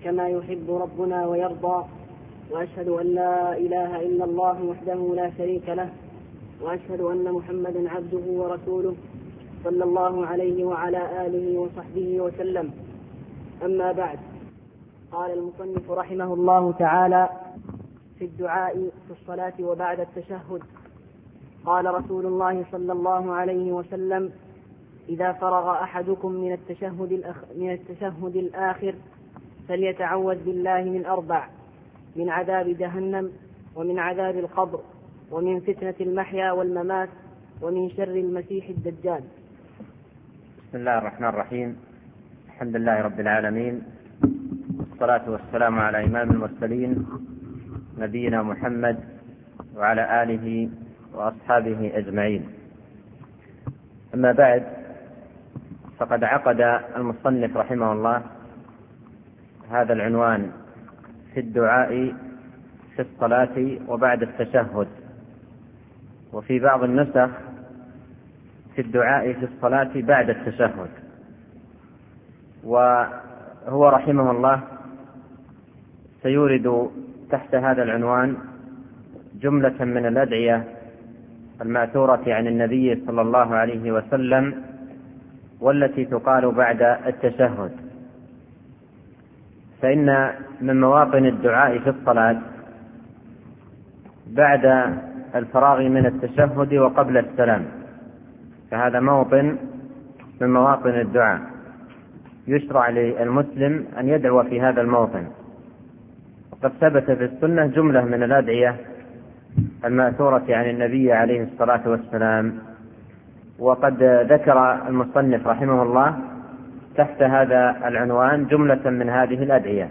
كما يحب ربنا ويرضى، وأشهد أن لا إله إلا الله وحده لا شريك له، وأشهد أن محمدا عبده ورسوله صلى الله عليه وعلى آله وصحبه وسلم. أما بعد، قال المصنف رحمه الله تعالى في الدعاء في الصلاة وبعد التشهد: قال رسول الله صلى الله عليه وسلم: إذا فرغ أحدكم من التشهد الآخر فليتعوذ بالله من 4: من عذاب جهنم، ومن عذاب القبر، ومن فتنة المحيا والممات، ومن شر المسيح الدجال. بسم الله الرحمن الرحيم. الحمد لله رب العالمين، والصلاة والسلام على إمام المرسلين نبينا محمد وعلى آله وأصحابه أجمعين. أما بعد، فقد عقد المصنف رحمه الله هذا العنوان في الدعاء في الصلاة وبعد التشهد، وفي بعض النسخ في الدعاء في الصلاة بعد التشهد. وهو رحمه الله سيورد تحت هذا العنوان جملة من الأدعية المأثورة عن النبي صلى الله عليه وسلم، والتي تقال بعد التشهد. فإن من مواطن الدعاء في الصلاة بعد الفراغ من التشهد وقبل السلام، فهذا موطن من مواطن الدعاء، يشرع للمسلم أن يدعو في هذا الموطن. وقد ثبت في السنة جملة من الأدعية المأثورة عن النبي عليه الصلاة والسلام، وقد ذكر المصنف رحمه الله تحت هذا العنوان جملة من هذه الأدعية.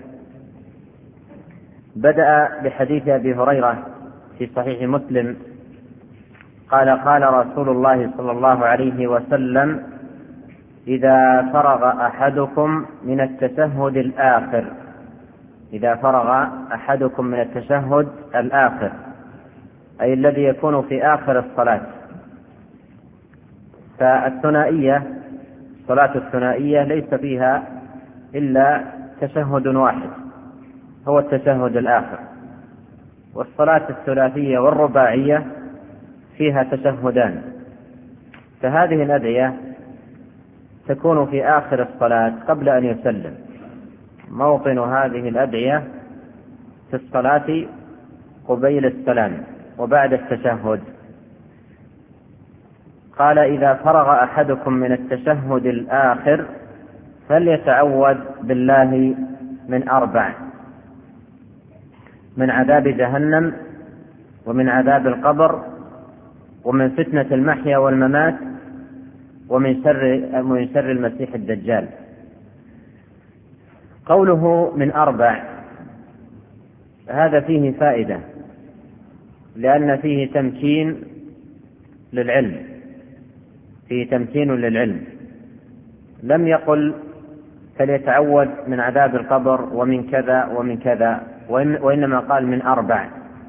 بدأ بحديث أبي هريرة في صحيح مسلم قال: قال رسول الله صلى الله عليه وسلم: إذا فرغ أحدكم من التشهد الآخر، إذا فرغ أحدكم من التشهد الآخر، أي الذي يكون في آخر الصلاة. فالثنائية، الصلاة الثنائية ليس فيها إلا تشهد واحد، هو التشهد الآخر. والصلاة الثلاثية والرباعية فيها تشهدان. فهذه الأدعية تكون في آخر الصلاة قبل أن يسلم. موطن هذه الأدعية في الصلاة قبيل السلام وبعد التشهد. قال: إذا فرغ أحدكم من التشهد الآخر فليتعوذ بالله من 4: من عذاب جهنم، ومن عذاب القبر، ومن فتنة المحيا والممات، ومن شر المسيح الدجال. قوله من 4 هذا فيه فائدة، لأن فيه تمكين للعلم، فيه تمكين للعلم. لم يقل فليتعوذ من عذاب القبر ومن كذا ومن كذا، وإنما قال من 4.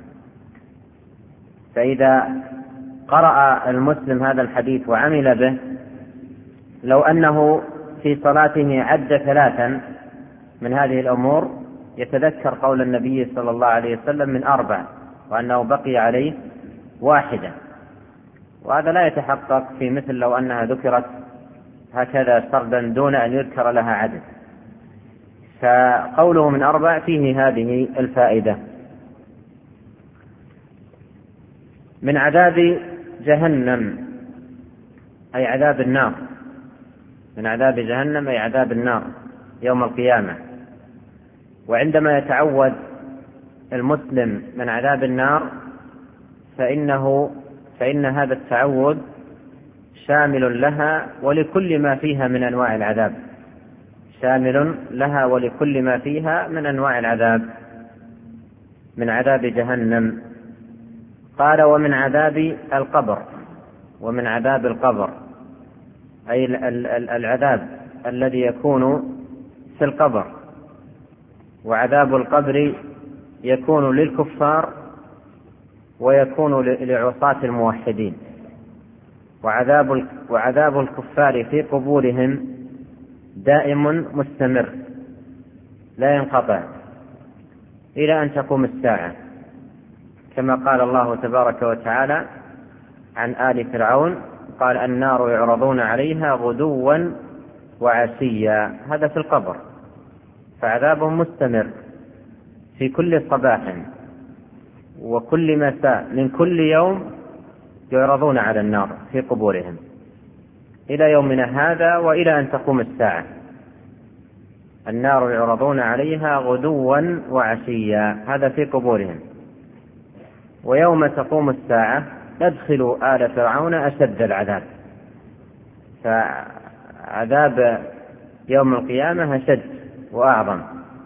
فإذا قرأ المسلم هذا الحديث وعمل به، لو أنه في صلاته عد 3 من هذه الأمور يتذكر قول النبي صلى الله عليه وسلم من 4، وأنه بقي عليه 1. وهذا لا يتحقق في مثل لو أنها ذكرت هكذا سردا دون أن يذكر لها عدد. فقوله من 4 فيه هذه الفائدة. من عذاب جهنم أي عذاب النار، من عذاب جهنم أي عذاب النار يوم القيامة. وعندما يتعوذ المسلم من عذاب النار فإن هذا التعوذ شامل لها ولكل ما فيها من أنواع العذاب، شامل لها ولكل ما فيها من أنواع العذاب، من عذاب جهنم. قال: ومن عذاب القبر، ومن عذاب القبر أي العذاب الذي يكون في القبر. وعذاب القبر يكون للكفار ويكون لعصاة الموحدين. وعذاب الكفار في قبورهم دائم مستمر، لا ينقطع إلى أن تقوم الساعة، كما قال الله تبارك وتعالى عن آل فرعون قال النار يعرضون عليها غدوا وعشيا. هذا في القبر، فعذاب مستمر في كل صباح وكل مساء من كل يوم يعرضون على النار في قبورهم إلى يومنا هذا وإلى أن تقوم الساعة. النار يعرضون عليها غدوا وعشيا، هذا في قبورهم. ويوم تقوم الساعة يدخل آل فرعون أشد العذاب، فعذاب يوم القيامة أشد وأعظم.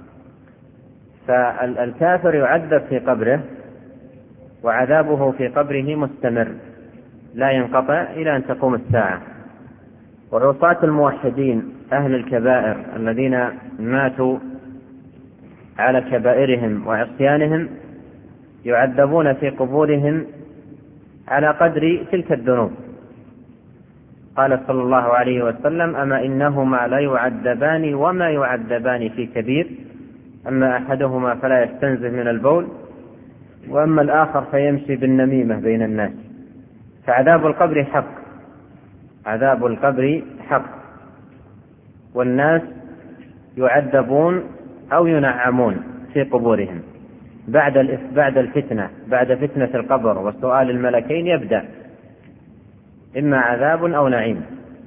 فالكافر يعذب في قبره وعذابه في قبره مستمر لا ينقطع إلى أن تقوم الساعة. وعصاة الموحدين أهل الكبائر الذين ماتوا على كبائرهم وعصيانهم يعذبون في قبورهم على قدر تلك الذنوب. قال صلى الله عليه وسلم أما إنهما لا يعذبان وما يعذبان في كبير، أما أحدهما فلا يستنزه من البول، وأما الآخر فيمشي بالنميمة بين الناس. فعذاب القبر حق، عذاب القبر حق، والناس يعذبون أو ينعمون في قبورهم بعد الفتنة، بعد فتنة القبر وسؤال الملكين يبدأ إما عذاب أو نعيم.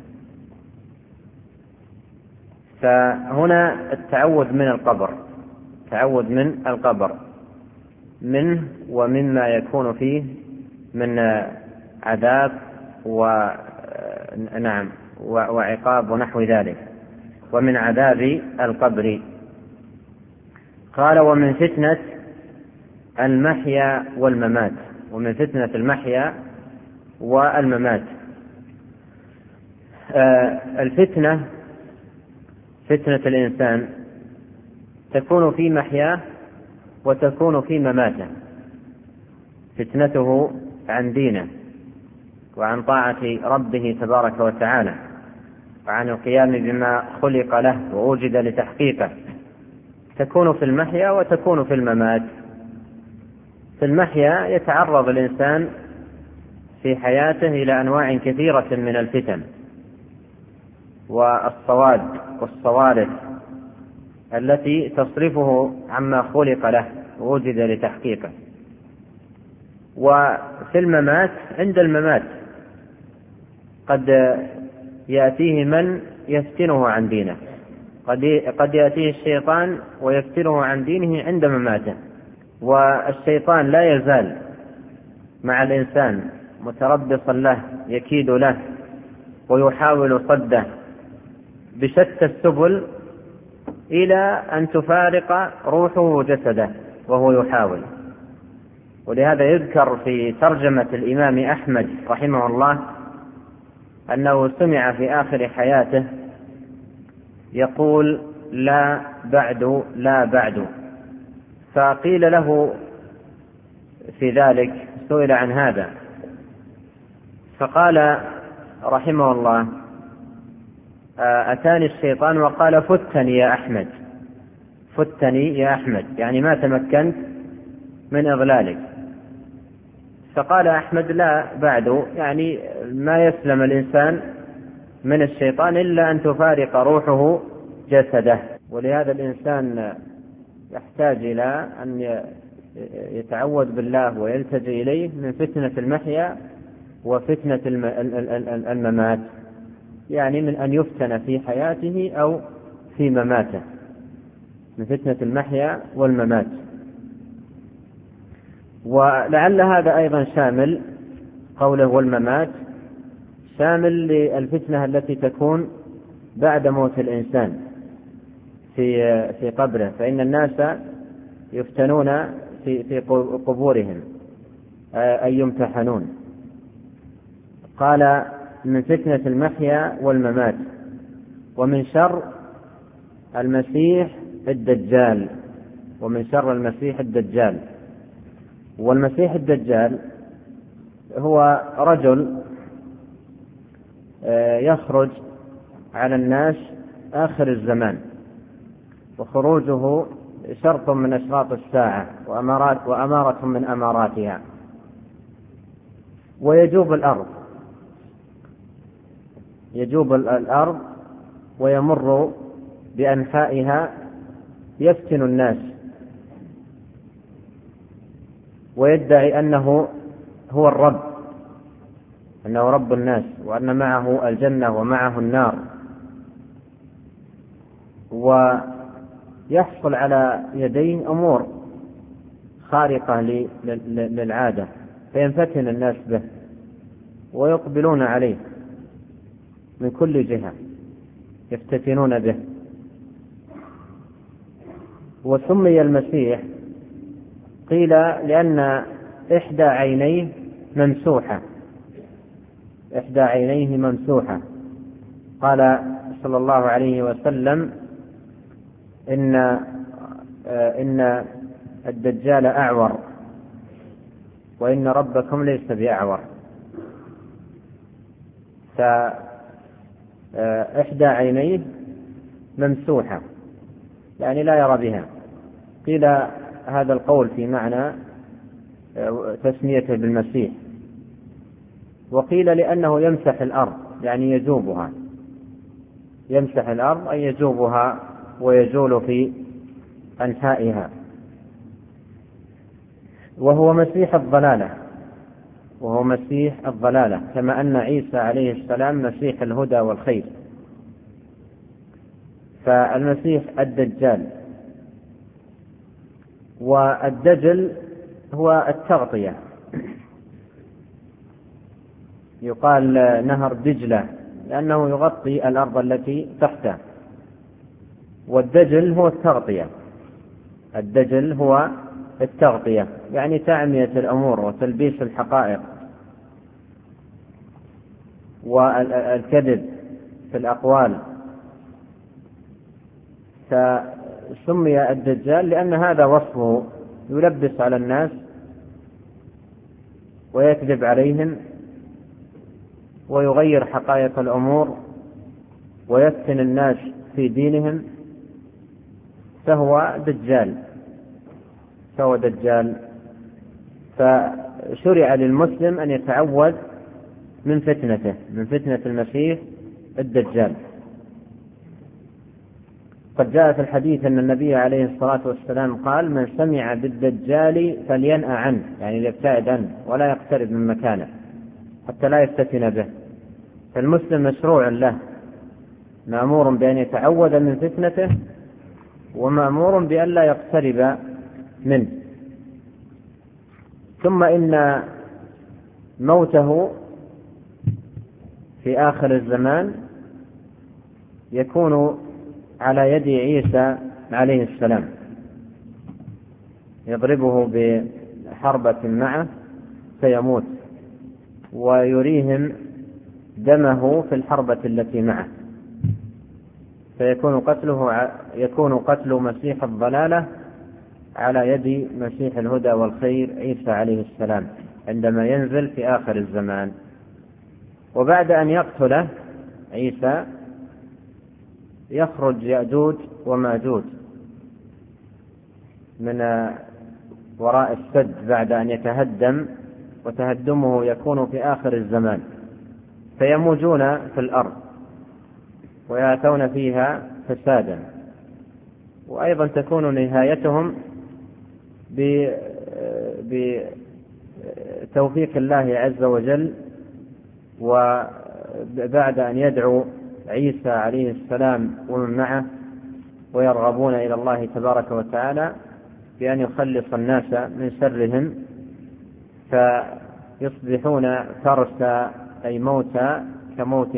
فهنا التعوذ من القبر، تعوذ من القبر منه ومما يكون فيه من عذاب وعقاب ونحو ذلك، ومن عذاب القبر. قال ومن فتنة المحيا والممات، ومن فتنة المحيا والممات. الفتنة، فتنة الإنسان تكون في محياه وتكون في مماته، فتنته عن دينه وعن طاعة ربه تبارك وتعالى وعن القيام بما خلق له ووجد لتحقيقه، تكون في المحيا وتكون في الممات. في المحيا يتعرض الإنسان في حياته إلى أنواع كثيرة من الفتن والصواد والصوارف التي تصرفه عما خلق له ووجد لتحقيقه. وفي الممات، عند الممات قد يأتيه من يفتنه عن دينه، قد يأتيه الشيطان ويفتنه عن دينه عند مماته. والشيطان لا يزال مع الإنسان متربصا له، يكيد له ويحاول صده بشتى السبل إلى أن تفارق روحه وجسده وهو يحاول. ولهذا يذكر في ترجمة الإمام أحمد رحمه الله أنه سمع في آخر حياته يقول لا بعد لا بعد، فقيل له في ذلك، سئل عن هذا فقال رحمه الله أتاني الشيطان وقال فتني يا أحمد، فتني يا أحمد، يعني ما تمكنت من إضلالك. فقال أحمد لا بعد، يعني ما يسلم الإنسان من الشيطان إلا أن تفارق روحه جسده. ولهذا الإنسان يحتاج إلى أن يتعوذ بالله ويلتجئ إليه من فتنة المحيا وفتنة الممات، يعني من أن يفتن في حياته أو في مماته، من فتنة المحيا والممات. ولعل هذا أيضا شامل، قوله والممات شامل للفتنة التي تكون بعد موت الإنسان في قبره، فإن الناس يفتنون في قبورهم أي يمتحنون. قال من فتنة المحيا والممات، ومن شر المسيح الدجال، ومن شر المسيح الدجال. والمسيح الدجال هو رجل يخرج على الناس آخر الزمان، وخروجه شرط من أشراط الساعة وأمارة من أماراتها. ويجوب الأرض ويمر بأنحائها يفتن الناس ويدعي أنه هو الرب، أنه رب الناس، وأن معه الجنة ومعه النار، ويحصل على يديه أمور خارقة للعادة، فينفتن الناس به ويقبلون عليه من كل جهة، يفتتنون به. وسمي المسيح قيل لأن إحدى عينيه ممسوحة. قال صلى الله عليه وسلم إن الدجال أعور وإن ربكم ليس بأعور. فإحدى عينيه ممسوحة يعني لا يرى بها. قيل هذا القول في معنى تسميته بالمسيح. وقيل لأنه يمسح الأرض يعني يجوبها، يمسح الأرض أي يجوبها ويجول في أنحائها. وهو مسيح الضلالة كما أن عيسى عليه السلام مسيح الهدى والخير. فالمسيح الدجال. والدجل هو التغطية، يقال نهر دجلة لأنه يغطي الأرض التي تحته. والدجل هو التغطية يعني تعمية الأمور وتلبيس الحقائق والكذب في الأقوال. فسمي الدجال لأن هذا وصفه، يلبس على الناس ويكذب عليهم ويغير حقائق الأمور ويفتن الناس في دينهم، فهو دجال. فشرع للمسلم أن يتعوذ من فتنة المسيح الدجال. قد جاء في الحديث أن النبي عليه الصلاة والسلام قال: من سمع بالدجال فلينأ عنه، يعني ليبتعد عنه ولا يقترب من مكانه حتى لا يفتتن به. فالمسلم مشروع له، مأمور بأن يتعوذ من فتنته ومأمور بأن لا يقترب منه. ثم إن موته في آخر الزمان يكون على يد عيسى عليه السلام، يضربه بحربة معه فيموت ويريهم دمه في الحربة التي معه، فيكون قتل مسيح الضلالة على يد مسيح الهدى والخير عيسى عليه السلام عندما ينزل في آخر الزمان. وبعد أن يقتله عيسى يخرج يأجوج وماجوج من وراء السد بعد أن يتهدم، وتهدمه يكون في آخر الزمان، فيموجون في الأرض ويأتون فيها فسادا. وأيضا تكون نهايتهم بتوفيق الله عز وجل، وبعد أن يدعو عيسى عليه السلام ومن معه ويرغبون إلى الله تبارك وتعالى بأن يخلص الناس من شرهم، فيصبحون فرسا أي موتى كموت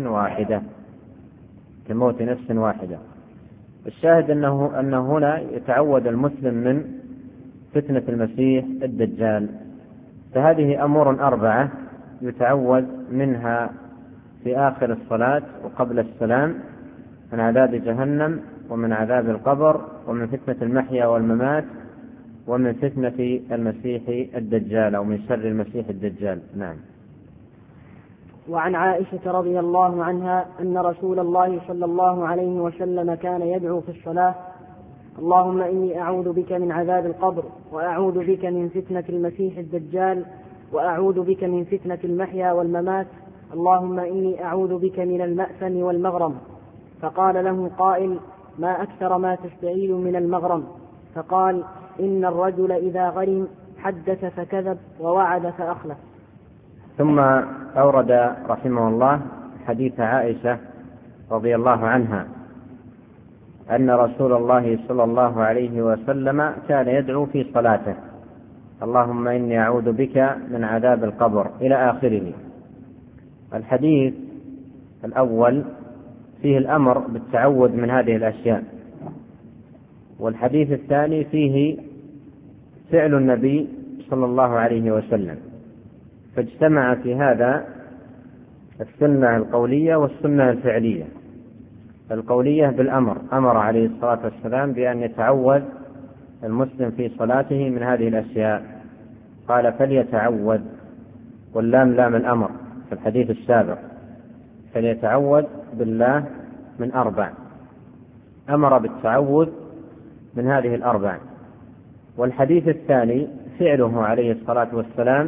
نفس واحدة. الشاهد أنه هنا يتعوذ المسلم من فتنة المسيح الدجال. فهذه أمور 4 يتعوذ منها في آخر الصلاة وقبل السلام: من عذاب جهنم، ومن عذاب القبر، ومن فتنة المحيا والممات، ومن فتنة المسيح الدجال أو من شر المسيح الدجال. نعم. وعن عائشة رضي الله عنها أن رسول الله صلى الله عليه وسلم كان يدعو في الصلاة اللهم إني أعوذ بك من عذاب القبر، وأعوذ بك من فتنة المسيح الدجال، وأعوذ بك من فتنة المحيا والممات، اللهم إني أعوذ بك من المأثم والمغرم. فقال له قائل: ما أكثر ما تستعيذ من المغرم؟ فقال: إن الرجل إذا غرم حدث فكذب ووعد فأخلف. ثم أورد رحمه الله حديث عائشة رضي الله عنها أن رسول الله صلى الله عليه وسلم كان يدعو في صلاته: اللهم إني أعوذ بك من عذاب القبر، إلى آخره. الحديث الأول فيه الأمر بالتعوذ من هذه الأشياء، والحديث الثاني فيه فعل النبي صلى الله عليه وسلم، فاجتمع في هذا السنة القولية والسنة الفعلية. القولية بالأمر، أمر عليه الصلاة والسلام بأن يتعوذ المسلم في صلاته من هذه الأشياء، قال: فليتعوذ، واللام لام الأمر في الحديث السابق، فليتعوذ بالله من 4، أمر بالتعوذ من هذه ال4. والحديث الثاني فعله عليه الصلاة والسلام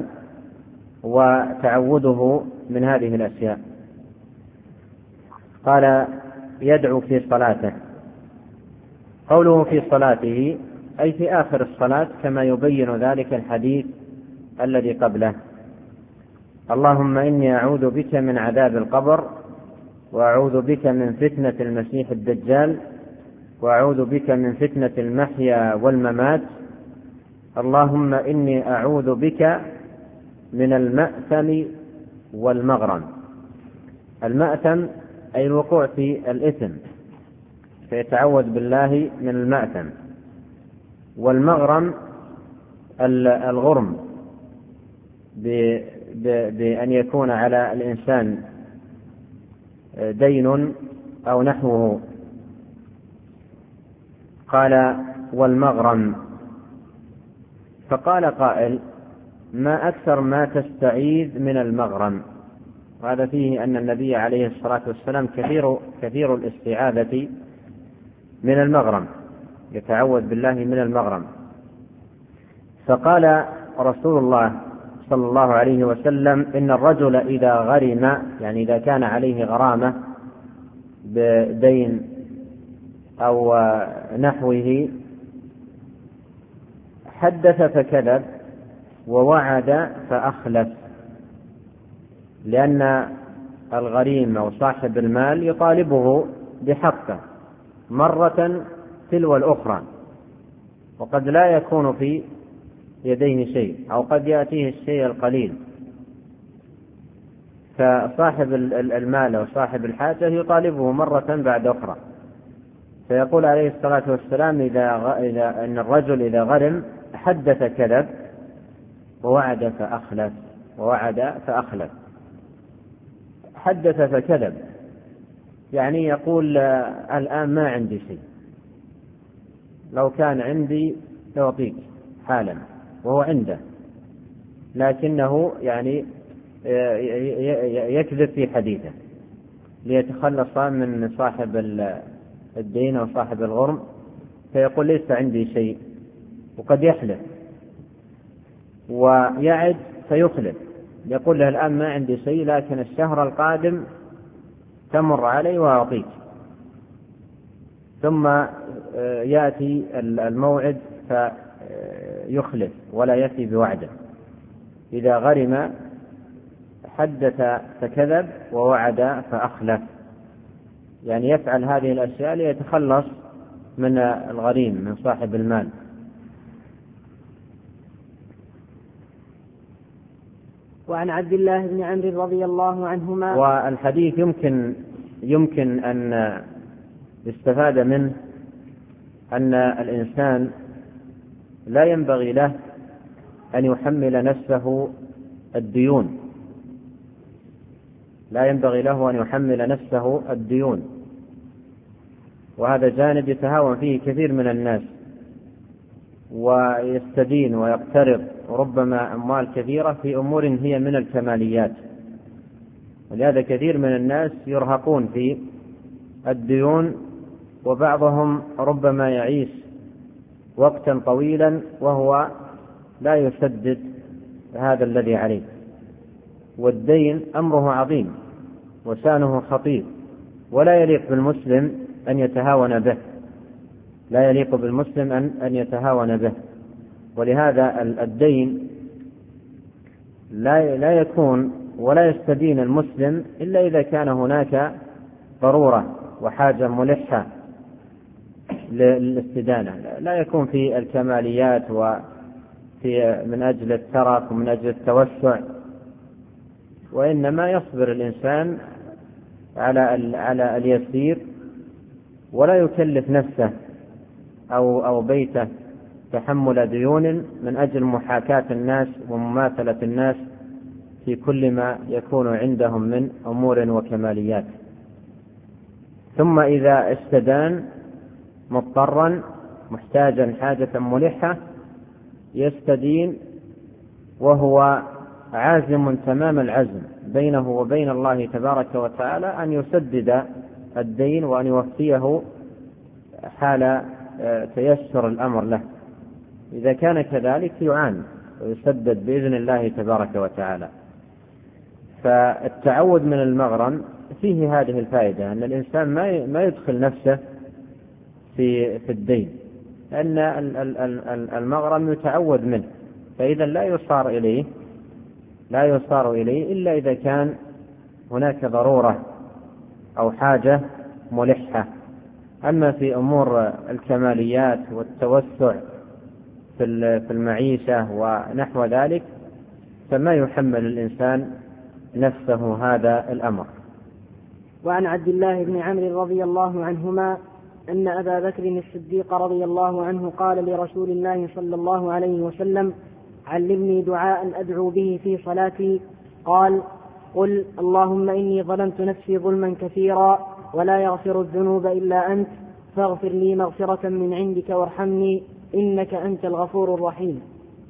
وتعوذه من هذه الأشياء. قال: يدعو في صلاته. قوله في صلاته أي في آخر الصلاة، كما يبين ذلك الحديث الذي قبله: اللهم إني أعوذ بك من عذاب القبر، وأعوذ بك من فتنة المسيح الدجال، وأعوذ بك من فتنة المحيا والممات، اللهم إني أعوذ بك من المأثم والمغرم. المأثم أي الوقوع في الإثم، فيتعوذ بالله من المأثم. والمغرم الغرم، بأن يكون على الإنسان دين أو نحوه. قال: والمغرم. فقال قائل: ما أكثر ما تستعيذ من المغرم؟ وهذا فيه أن النبي عليه الصلاة والسلام كثير الاستعاذة من المغرم، يتعوذ بالله من المغرم. فقال رسول الله صلى الله عليه وسلم: إن الرجل إذا غرم، يعني إذا كان عليه غرامة بدين أو نحوه، حدث فكذب ووعد فأخلف، لأن الغريم أو صاحب المال يطالبه بحقه مرة تلو الأخرى، وقد لا يكون في يديه شيء، أو قد يأتيه الشيء القليل، فصاحب المال أو صاحب الحاجة يطالبه مرة بعد أخرى. فيقول عليه الصلاة والسلام: إذا أن الرجل إذا غرم حدث كذب ووعد فأخلف. حدث فكذب، يعني يقول: الآن ما عندي شيء، لو كان عندي لأعطيك حالا، وهو عنده، لكنه يعني يكذب في حديثه ليتخلص من صاحب الدين أو صاحب الغرم، فيقول: ليس عندي شيء، وقد يحلف ويعد فيخلف، يقول له: الآن ما عندي شيء، لكن الشهر القادم تمر علي وأعطيك. ثم يأتي الموعد فيخلف ولا يفي بوعده. إذا غرم حدث فكذب ووعد فأخلف، يعني يفعل هذه الأشياء ليتخلص من الغريم، من صاحب المال. وعن عبد الله بن عمرو رضي الله عنهما. والحديث يمكن أن يستفاد منه أن الإنسان لا ينبغي له أن يحمل نفسه الديون، لا ينبغي له أن يحمل نفسه الديون، وهذا جانب يتهاون فيه كثير من الناس، ويستدين ويقترض ربما أموال كثيرة في أمور هي من الكماليات، ولهذا كثير من الناس يرهقون في الديون، وبعضهم ربما يعيش وقتا طويلا وهو لا يسدد هذا الذي عليه. والدين أمره عظيم وشأنه خطير، ولا يليق بالمسلم أن يتهاون به، لا يليق بالمسلم أن يتهاون به. ولهذا الدين لا يكون ولا يستدين المسلم إلا إذا كان هناك ضرورة وحاجة ملحة للاستدانة. لا يكون في الكماليات وفي من أجل الترف ومن أجل التوسع، وإنما يصبر الإنسان على اليسير، ولا يكلف نفسه أو بيته تحمل ديون من أجل محاكاة الناس ومماثلة الناس في كل ما يكون عندهم من أمور وكماليات. ثم إذا استدان مضطرا محتاجا حاجة ملحة يستدين وهو عازم تمام العزم بينه وبين الله تبارك وتعالى أن يسدد الدين وأن يوفيه حال تيسر الأمر له. إذا كان كذلك يعان ويسدد بإذن الله تبارك وتعالى. فالتعود من المغرم فيه هذه الفائدة، أن الإنسان ما يدخل نفسه في الدين، لأن المغرم يتعود منه، فإذا لا يصار إليه إلا إذا كان هناك ضرورة أو حاجة ملحة. أما في أمور الكماليات والتوسع في المعيشة ونحو ذلك فما يحمل الإنسان نفسه هذا الأمر. وعن عبد الله بن عمرو رضي الله عنهما أن أبا بكر الصديق رضي الله عنه قال لرسول الله صلى الله عليه وسلم: علمني دعاء أدعو به في صلاتي. قال: قل اللهم إني ظلمت نفسي ظلما كثيرا ولا يغفر الذنوب إلا أنت فاغفر لي مغفرة من عندك وارحمني إنك أنت الغفور الرحيم.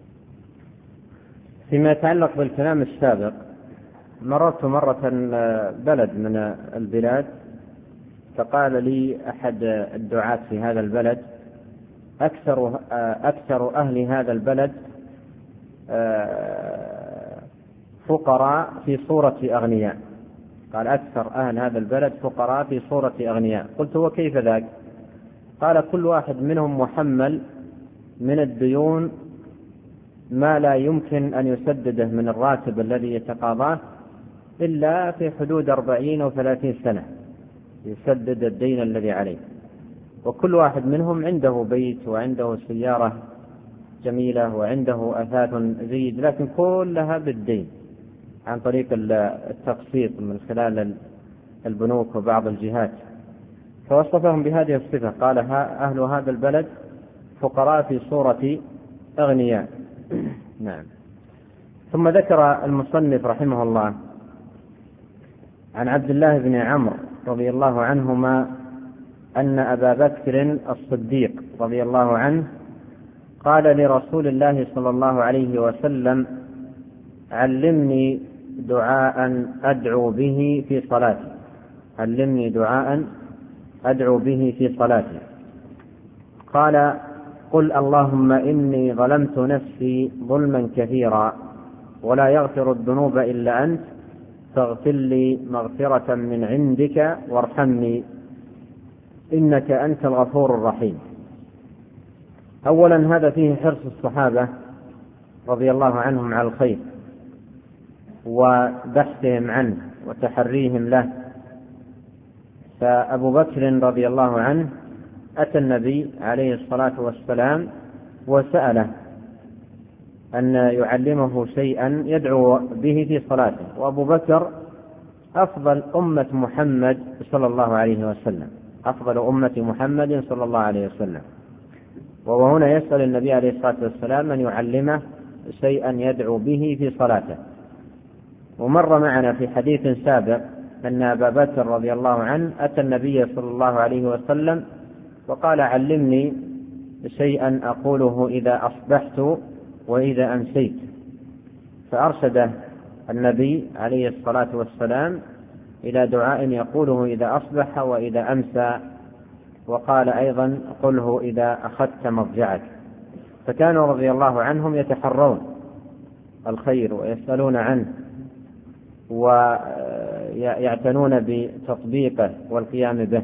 فيما يتعلق بالكلام السابق، مررت مرة بلد من البلاد، فقال لي أحد الدعاة في هذا البلد: أكثر أهل هذا البلد فقراء في صورة أغنياء. قال: أكثر أهل هذا البلد فقراء في صورة أغنياء. قلت: وكيف ذاك؟ قال: كل واحد منهم محمل من الديون ما لا يمكن أن يسدده من الراتب الذي يتقاضاه إلا في حدود 40 أو 30 سنة يسدد الدين الذي عليه. وكل واحد منهم عنده بيت وعنده سيارة جميلة وعنده أثاث زيد، لكن كلها بالدين عن طريق التقسيط من خلال البنوك وبعض الجهات. فوصفهم بهذه الصفة، قال: أهل هذا البلد فقراء في صورة أغنياء. نعم. ثم ذكر المصنف رحمه الله عن عبد الله بن عمرو رضي الله عنهما أن أبا بكر الصديق رضي الله عنه قال لرسول الله صلى الله عليه وسلم: علمني دعاء أدعو به في صلاتي. علمني دعاء أدعو به في صلاتي. قال: قل اللهم إني ظلمت نفسي ظلما كثيرا ولا يغفر الذنوب إلا أنت فاغفر لي مغفرة من عندك وارحمني إنك أنت الغفور الرحيم. أولا هذا فيه حرص الصحابة رضي الله عنهم على الخير وبحثهم عنه وتحريهم له. فأبو بكر رضي الله عنه أتى النبي عليه الصلاة والسلام وسأله أن يعلمه شيئا يدعو به في صلاته، وأبو بكر أفضل أمة محمد صلى الله عليه وسلم، أفضل أمة محمد صلى الله عليه وسلم، وهو هنا يسأل النبي عليه الصلاة والسلام أن يعلمه شيئا يدعو به في صلاته. ومر معنا في حديث سابق أن أبا بكر رضي الله عنه أتى النبي صلى الله عليه وسلم وقال: علمني شيئا أقوله إذا أصبحت وإذا أمسيت. فأرشد النبي عليه الصلاة والسلام إلى دعاء يقوله إذا أصبح وإذا أمسى، وقال أيضا: قله إذا أخذت مضجعك. فكانوا رضي الله عنهم يتحرون الخير ويسألون عنه ويعتنون بتطبيقه والقيام به.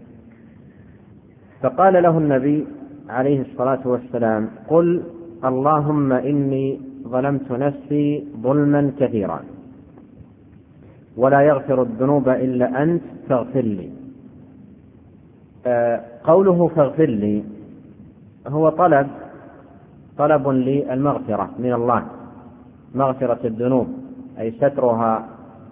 فقال له النبي عليه الصلاة والسلام: قل اللهم إني ظلمت نفسي ظلما كثيرا ولا يغفر الذنوب إلا أنت فاغفر لي. قوله فاغفر لي هو طلب للمغفرة من الله، مغفرة الذنوب أي سترها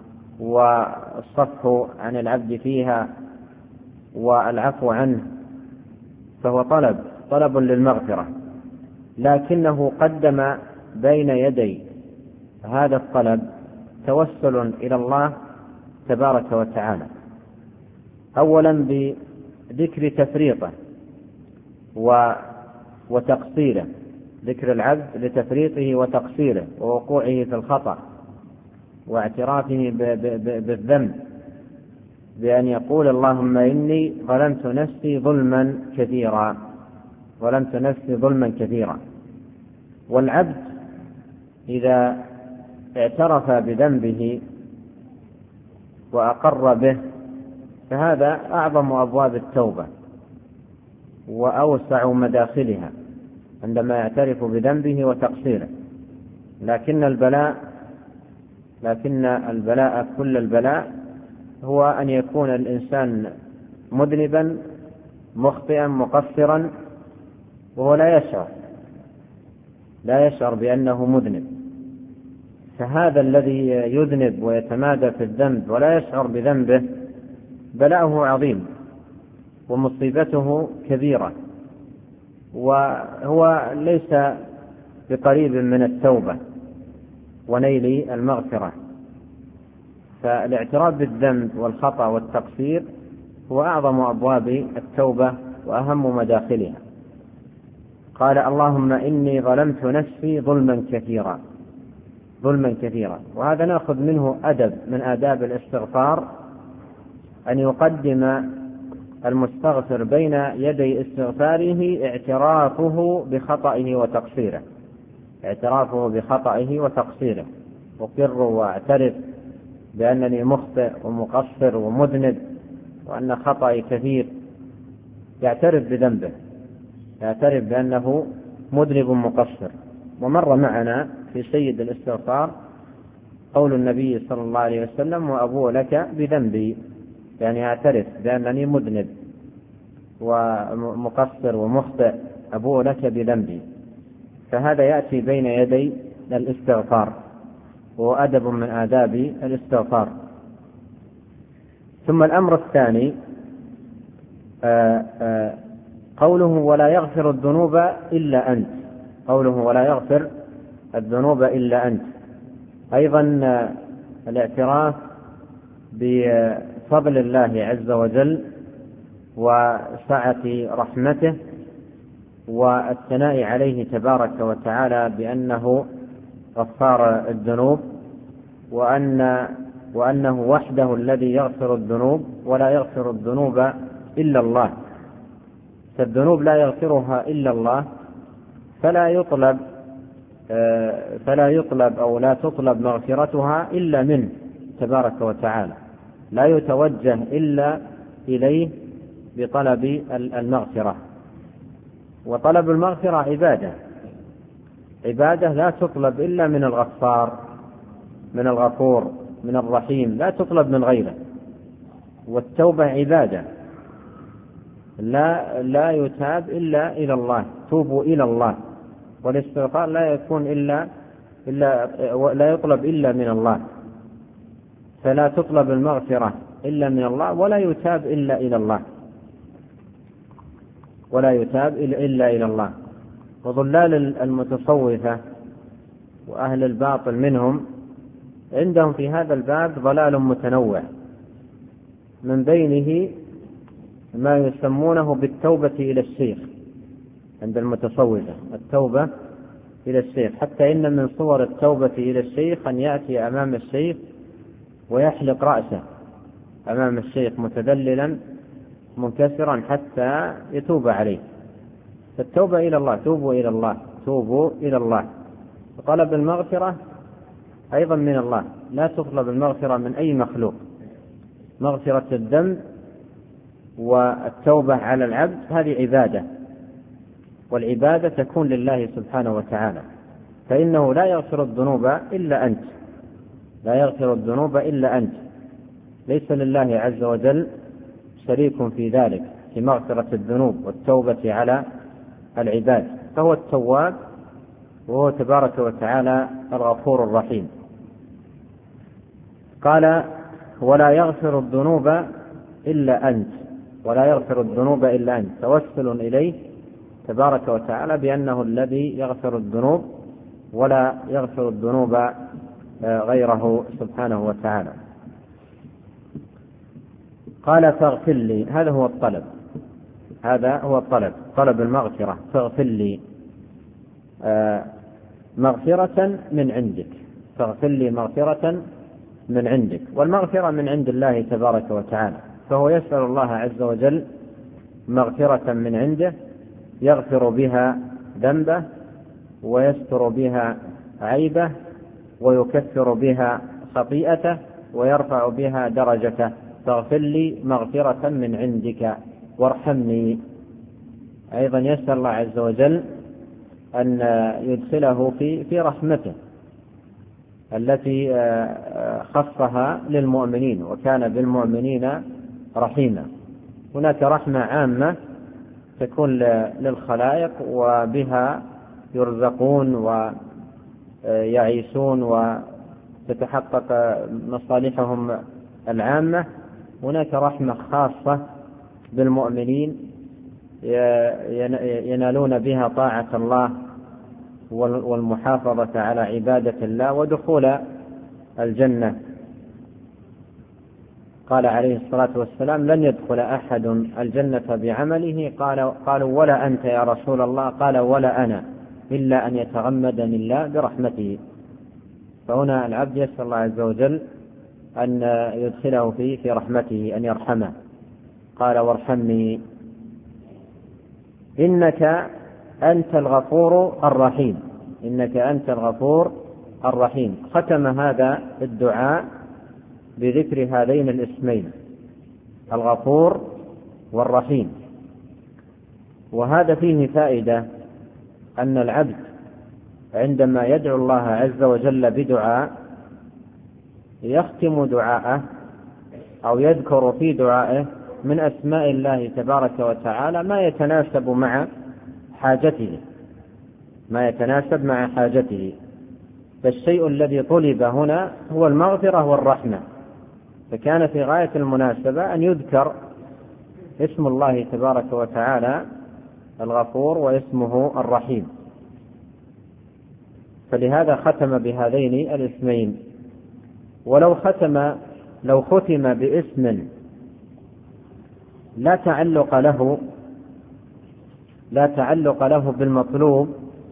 والصفح عن العبد فيها والعفو عنه، فهو طلب للمغفرة، لكنه قدم بين يدي هذا الطلب توسل إلى الله تبارك وتعالى، أولا بذكر تفريطه وتقصيره، ذكر العبد لتفريطه وتقصيره ووقوعه في الخطأ واعترافه بالذنب، بأن يقول اللهم إني ظلمت نفسي ظلما كثيرا. والعبد إذا اعترف بذنبه وأقر به فهذا أعظم أبواب التوبة وأوسع مداخلها عندما يعترف بذنبه وتقصيره. لكن البلاء كل البلاء هو أن يكون الإنسان مذنبا مخطئا مقصرا وهو لا يشعر بأنه مذنب. فهذا الذي يذنب ويتمادى في الذنب ولا يشعر بذنبه بلاؤه عظيم ومصيبته كبيرة، وهو ليس بقريب من التوبة ونيل المغفرة. فالاعتراف بالذنب والخطأ والتقصير هو أعظم أبواب التوبة وأهم مداخلها. قال اللهم إني ظلمت نفسي ظلما كثيرا. وهذا نأخذ منه أدب من آداب الاستغفار، أن يقدم المستغفر بين يدي استغفاره اعترافه بخطئه وتقصيره، أقر واعترف بأنني مخطئ ومقصر ومذنب وأن خطئي كثير، يعترف بذنبه، يعترف بأنه مذنب مقصر. ومر معنا في سيد الاستغفار قول النبي صلى الله عليه وسلم: وأبوء لك بذنبي، يعني أعترف بأنني مذنب ومقصر ومخطئ، أبوء لك بذنبي. فهذا يأتي بين يدي الاستغفار وهو أدب من آداب الاستغفار. ثم الأمر الثاني قوله ولا يغفر الذنوب إلا أنت، أيضا الاعتراف بفضل الله عز وجل وسعة رحمته والثناء عليه تبارك وتعالى بأنه غفار الذنوب، وأنه وحده الذي يغفر الذنوب ولا يغفر الذنوب إلا الله. فالذنوب لا يغفرها إلا الله، فلا يطلب أو لا تطلب مغفرتها إلا منه تبارك وتعالى، لا يتوجه إلا إليه بطلب المغفرة. وطلب المغفرة عبادة لا تطلب إلا من الغفار، من الغفور، من الرحيم، لا تطلب من غيره. والتوبة عبادة لا يتاب إلا إلى الله، توبوا إلى الله. والاستغفار لا يطلب إلا من الله، فلا تطلب المغفرة إلا من الله، ولا يتاب إلا إلى الله. وضلال المتصوفة وأهل الباطل منهم عندهم في هذا الباب ضلال متنوع، من بينه ما يسمونه بالتوبة إلى الشيخ. عند المتصوفة التوبة إلى الشيخ، حتى إن من صور التوبة إلى الشيخ أن يأتي أمام الشيخ ويحلق رأسه أمام الشيخ متذللا منكسرا حتى يتوب عليه. فالتوبة إلى الله، توبوا إلى الله توبوا إلى الله. وطلب المغفرة أيضا من الله، لا تطلب المغفرة من أي مخلوق. مغفرة الذنب والتوبة على العبد هذه عبادة، والعبادة تكون لله سبحانه وتعالى، فإنه لا يغفر الذنوب إلا أنت، لا يغفر الذنوب إلا أنت، ليس لله عز وجل شريك في ذلك، في مغفرة الذنوب والتوبة على العباد، فهو التواب وهو تبارك وتعالى الغفور الرحيم. قال ولا يغفر الذنوب إلا أنت، ولا يغفر الذنوب إلا أنت، توسل إليه تبارك وتعالى بأنه الذي يغفر الذنوب ولا يغفر الذنوب غيره سبحانه وتعالى. قال فاغفر لي، هذا هو الطلب، هذا هو الطلب، طلب المغفرة، فاغفر لي مغفرة من عندك، فاغفر لي مغفرة من عندك. والمغفرة من عند الله تبارك وتعالى، فهو يسأل الله عز وجل مغفرة من عنده يغفر بها ذنبه ويستر بها عيبه ويكفر بها خطيئته ويرفع بها درجته. فاغفر لي مغفرة من عندك وارحمني. أيضا يسأل الله عز وجل أن يدخله في رحمته التي خصها للمؤمنين، وكان بالمؤمنين رحيما. هناك رحمة عامة تكون للخلائق وبها يرزقون ويعيشون وتتحقق مصالحهم العامة. هناك رحمة خاصة بالمؤمنين ينالون بها طاعة الله والمحافظة على عبادة الله ودخول الجنة. قال عليه الصلاة والسلام لن يدخل أحد الجنة بعمله، قالوا ولا أنت يا رسول الله؟ قال ولا أنا، إلا أن يتغمدني الله برحمته. فهنا العبد يسأل الله عز وجل أن يدخله في رحمته، أن يرحمه. قال وارحمني إنك أنت الغفور الرحيم، إنك أنت الغفور الرحيم. ختم هذا الدعاء بذكر هذين الاسمين الغفور والرحيم. وهذا فيه فائدة أن العبد عندما يدعو الله عز وجل بدعاء يختم دعاءه أو يذكر في دعائه من أسماء الله تبارك وتعالى ما يتناسب مع حاجته، ما يتناسب مع حاجته. فالشيء الذي طلب هنا هو المغفرة والرحمة، فكان في غاية المناسبة أن يذكر اسم الله تبارك وتعالى الغفور واسمه الرحيم، فلهذا ختم بهذين الاسمين. ولو ختم باسم لا تعلق له بالمطلوب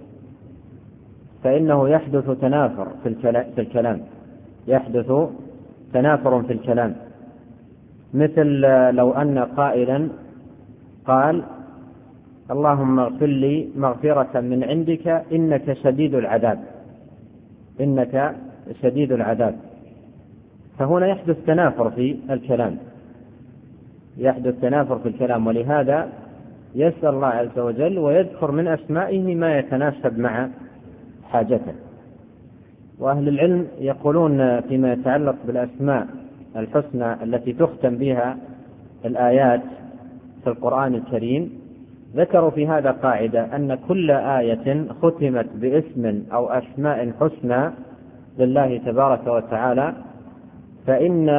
فإنه يحدث تنافر في الكلام، يحدث تنافر في الكلام. مثل لو أن قائلا قال اللهم اغفر لي مغفرة من عندك إنك شديد العذاب، إنك شديد العذاب، فهنا يحدث تنافر في الكلام، يحدث تنافر في الكلام. ولهذا يسأل الله عز وجل ويذكر من أسمائه ما يتناسب مع حاجته. وأهل العلم يقولون فيما يتعلق بالأسماء الحسنى التي تختم بها الآيات في القرآن الكريم، ذكروا في هذا قاعدة أن كل آية ختمت باسم أو أسماء حسنى لله تبارك وتعالى فإن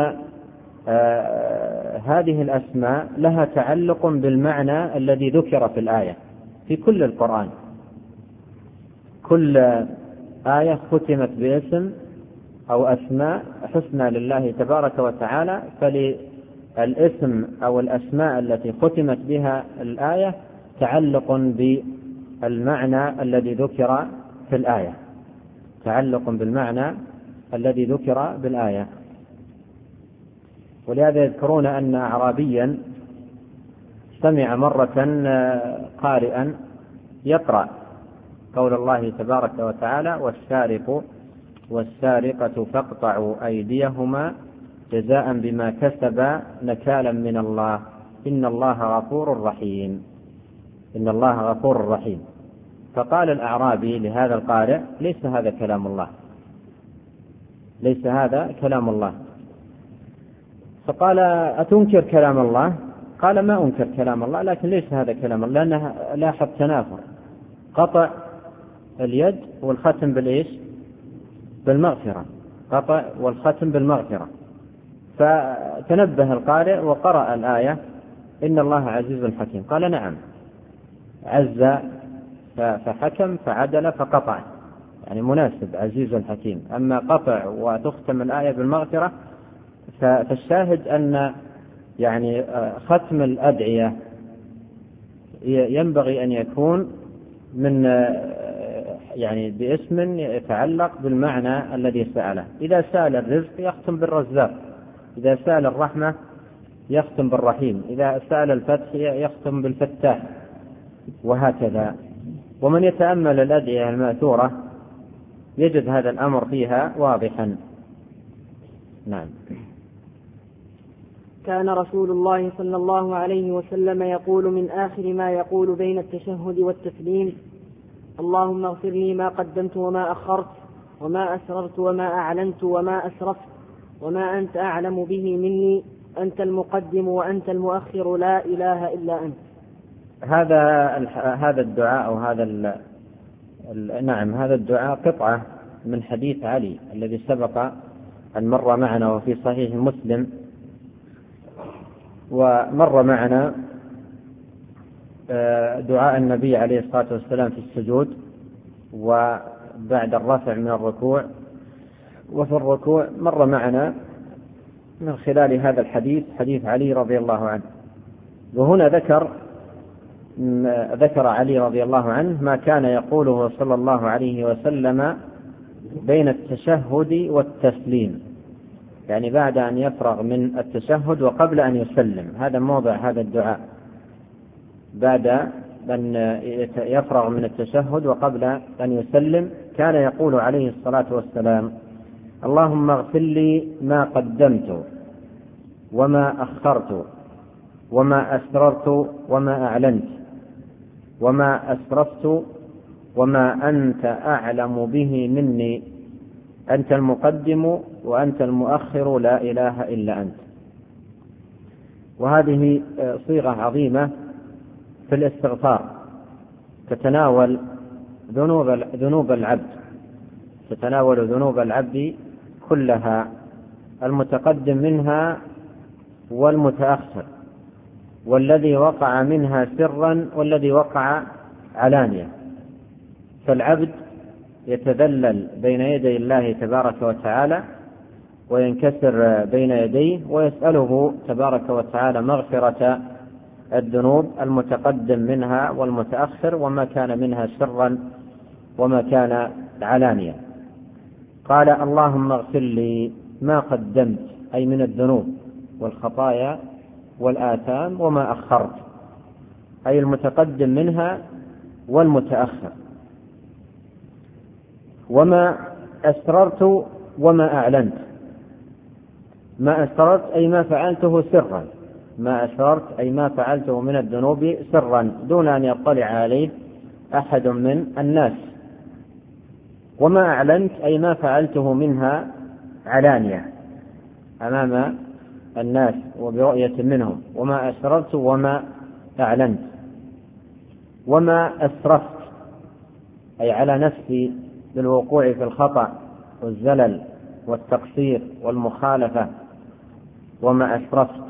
هذه الأسماء لها تعلق بالمعنى الذي ذكر في الآية في كل القرآن. كل آية ختمت باسم أو أسماء حسنى لله تبارك وتعالى، فللاسم أو الأسماء التي ختمت بها الآية تعلق بالمعنى الذي ذكر في الآية، تعلق بالمعنى الذي ذكر بالآية. ولهذا يذكرون أن أعرابيا سمع مرة قارئا يقرأ قول الله تبارك وتعالى: والسارق والسارقة فاقطعوا أيديهما جزاء بما كسبا نكالا من الله إن الله غفور رحيم. إن الله غفور رحيم. فقال الأعرابي لهذا القارئ: ليس هذا كلام الله، ليس هذا كلام الله. فقال: أتنكر كلام الله؟ قال: ما أنكر كلام الله، لكن ليس هذا كلام الله، لأنه لاحظ تنافر، قطع اليد والختم بالإيش؟ بالمغفرة، قطع والختم بالمغفرة. فتنبه القارئ وقرأ الآية: إن الله عزيز حكيم. قال: نعم، عز فحكم فعدل فقطع، يعني مناسب، عزيز حكيم. أما قطع وتختم الآية بالمغفرة فالشاهد أن يعني ختم الأدعية ينبغي أن يكون من يعني باسم يتعلق بالمعنى الذي سأله. إذا سأل الرزق يختم بالرزاق، إذا سأل الرحمة يختم بالرحيم، إذا سأل الفتح يختم بالفتاح، وهكذا. ومن يتأمل الأدعية المأثورة يجد هذا الأمر فيها واضحا. نعم. كان رسول الله صلى الله عليه وسلم يقول من آخر ما يقول بين التشهد والتسليم: اللهم اغفر لي ما قدمت وما أخرت وما أسررت وما أعلنت وما أسرفت وما أنت أعلم به مني، أنت المقدم وأنت المؤخر، لا إله إلا أنت. هذا الدعاء أو هذا الدعاء قطعة من حديث علي الذي سبق أن مر معنا وفي صحيح مسلم، ومر معنا دعاء النبي عليه الصلاة والسلام في السجود وبعد الرفع من الركوع وفي الركوع. مر معنا من خلال هذا الحديث حديث علي رضي الله عنه. وهنا ذكر علي رضي الله عنه ما كان يقوله صلى الله عليه وسلم بين التشهد والتسليم، يعني بعد أن يفرغ من التشهد وقبل أن يسلم. هذا موضع هذا الدعاء، بعد أن يفرغ من التشهد وقبل أن يسلم كان يقول عليه الصلاة والسلام: اللهم اغفر لي ما قدمت وما أخرت وما أسررت وما أعلنت وما أسرفت وما أنت أعلم به مني، أنت المقدم وأنت المؤخر، لا إله إلا أنت. وهذه صيغة عظيمة في الاستغفار، تتناول ذنوب العبد، تتناول ذنوب العبد كلها، المتقدم منها والمتأخر، والذي وقع منها سرا والذي وقع علانية. فالعبد يتذلل بين يدي الله تبارك وتعالى وينكسر بين يديه ويسأله تبارك وتعالى مغفرة الذنوب المتقدم منها والمتأخر وما كان منها سرا وما كان علانية. قال: اللهم اغفر لي ما قدمت، أي من الذنوب والخطايا والآثام، وما أخرت، أي المتقدم منها والمتأخر، وما أسررت وما أعلنت. ما أسررت أي ما فعلته سرا، ما أسررت أي ما فعلته من الذنوب سرا دون أن يطلع عليه أحد من الناس. وما أعلنت أي ما فعلته منها علانية أمام الناس وبرؤية منهم. وما أسررت وما أعلنت. وما أسرفت أي على نفسي بالوقوع في الخطأ والزلل والتقصير والمخالفة، وما أسرفت.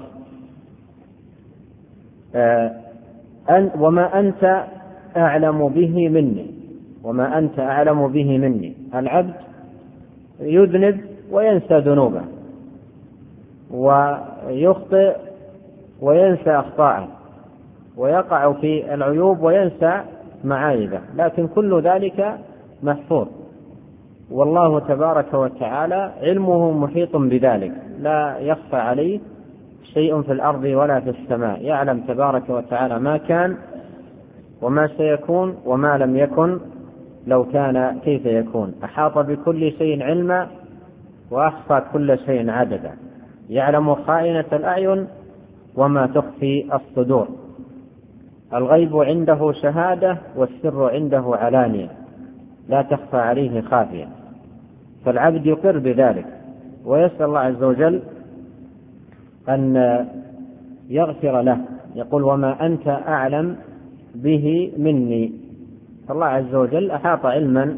وما أنت أعلم به مني، وما أنت أعلم به مني. العبد يذنب وينسى ذنوبه ويخطئ وينسى أخطاءه ويقع في العيوب وينسى معايبه، لكن كل ذلك محفوظ، والله تبارك وتعالى علمه محيط بذلك، لا يخفى عليه شيء في الأرض ولا في السماء. يعلم تبارك وتعالى ما كان وما سيكون وما لم يكن لو كان كيف يكون؟ أحاط بكل شيء علما وأحصى كل شيء عددا، يعلم خائنة الأعين وما تخفي الصدور، الغيب عنده شهادة والسر عنده علانية لا تخفى عليه خافية. فالعبد يقر بذلك ويسأل الله عز وجل أن يغفر له، يقول وما أنت أعلم به مني. الله عز وجل أحاط علما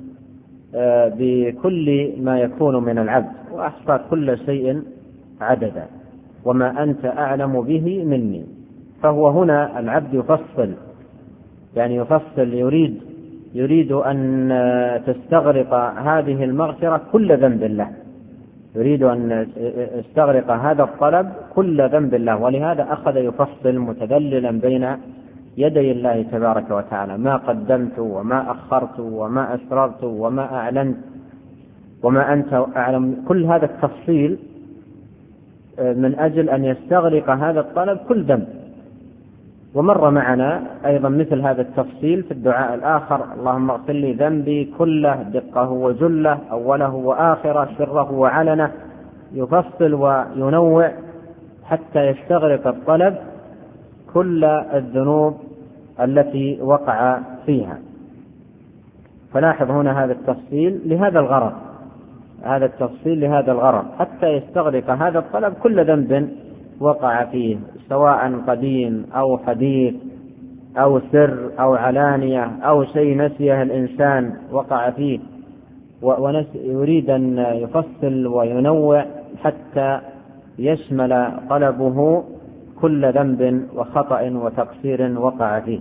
بكل ما يكون من العبد وأحصى كل شيء عددا، وما أنت أعلم به مني. فهو هنا العبد يفصل، يعني يفصل، يريد أن تستغرق هذه المغفرة كل ذنب له، يريد أن يستغرق هذا الطلب كل ذنب له، ولهذا أخذ يفصل متذللا بين يدي الله تبارك وتعالى، ما قدمت وما أخرت وما أسررت وما أعلنت وما أنت أعلم، كل هذا التفصيل من أجل أن يستغرق هذا الطلب كل ذنب. ومر معنا أيضا مثل هذا التفصيل في الدعاء الآخر: اللهم اغفر لي ذنبي كله دقه وجله أوله وآخره سره وعلنه، يفصل وينوع حتى يستغرق الطلب كل الذنوب التي وقع فيها. فلاحظ هنا هذا التفصيل لهذا الغرض، هذا التفصيل لهذا الغرض حتى يستغرق هذا الطلب كل ذنب وقع فيه، سواء قديم أو حديث أو سر أو علانية أو شيء نسيه الإنسان وقع فيه، يريد أن يفصل وينوع حتى يشمل طلبه كل ذنب وخطأ وتقصير وقع فيه.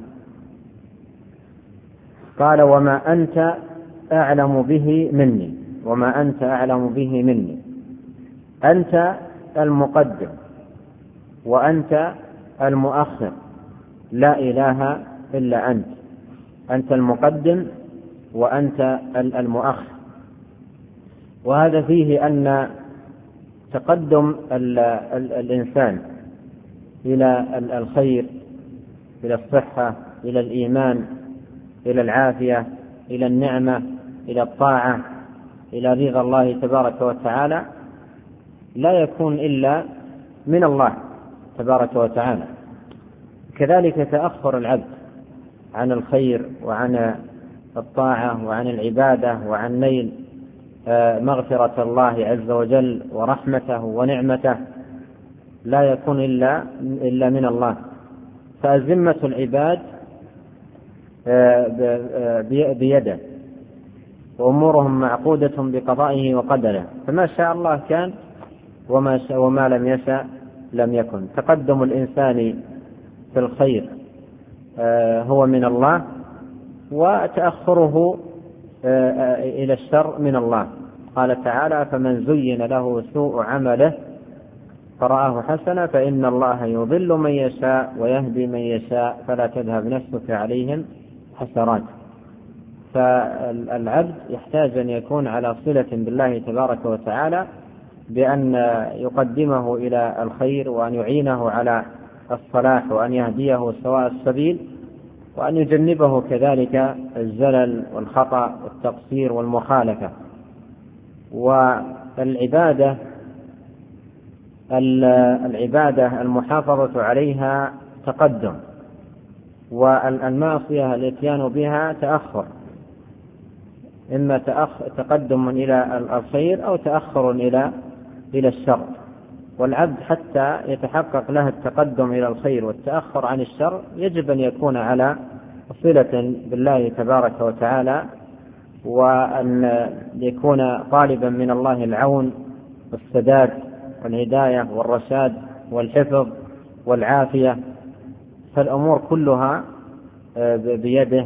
قال وما أنت أعلم به مني، وما أنت أعلم به مني. أنت المقدم وأنت المؤخر، لا إله إلا أنت، أنت المقدم وأنت المؤخر. وهذا فيه أن تقدم الإنسان إلى الخير، إلى الصحة، إلى الإيمان، إلى العافية، إلى النعمة، إلى الطاعة، إلى رضا الله تبارك وتعالى، لا يكون إلا من الله تبارك وتعالى. كذلك تأخر العبد عن الخير وعن الطاعة وعن العبادة وعن نيل مغفرة الله عز وجل ورحمته ونعمته لا يكون إلا من الله. فأزمة العباد بيده وأمورهم معقودة بقضائه وقدره، فما شاء الله كان وما لم يشاء لم يكن. تقدم الإنسان في الخير هو من الله، وتأخره إلى الشر من الله. قال تعالى فمن زين له سوء عمله فرآه حسنا فإن الله يضل من يشاء ويهدي من يشاء فلا تذهب نفسك عليهم حسرات. فالعبد يحتاج أن يكون على صلة بالله تبارك وتعالى بأن يقدمه إلى الخير وأن يعينه على الصلاح وأن يهديه سواء السبيل، وأن يجنبه كذلك الزلل والخطأ والتقصير والمخالفة. والعبادة المحافظة عليها تقدم، والمعصية الاتيان بها تأخر، إما تقدم إلى الخير أو تأخر إلى الشر. والعبد حتى يتحقق له التقدم إلى الخير والتأخر عن الشر يجب أن يكون على صلة بالله تبارك وتعالى، وأن يكون طالبا من الله العون والسداد والهداية والرشاد والحفظ والعافية. فالأمور كلها بيده،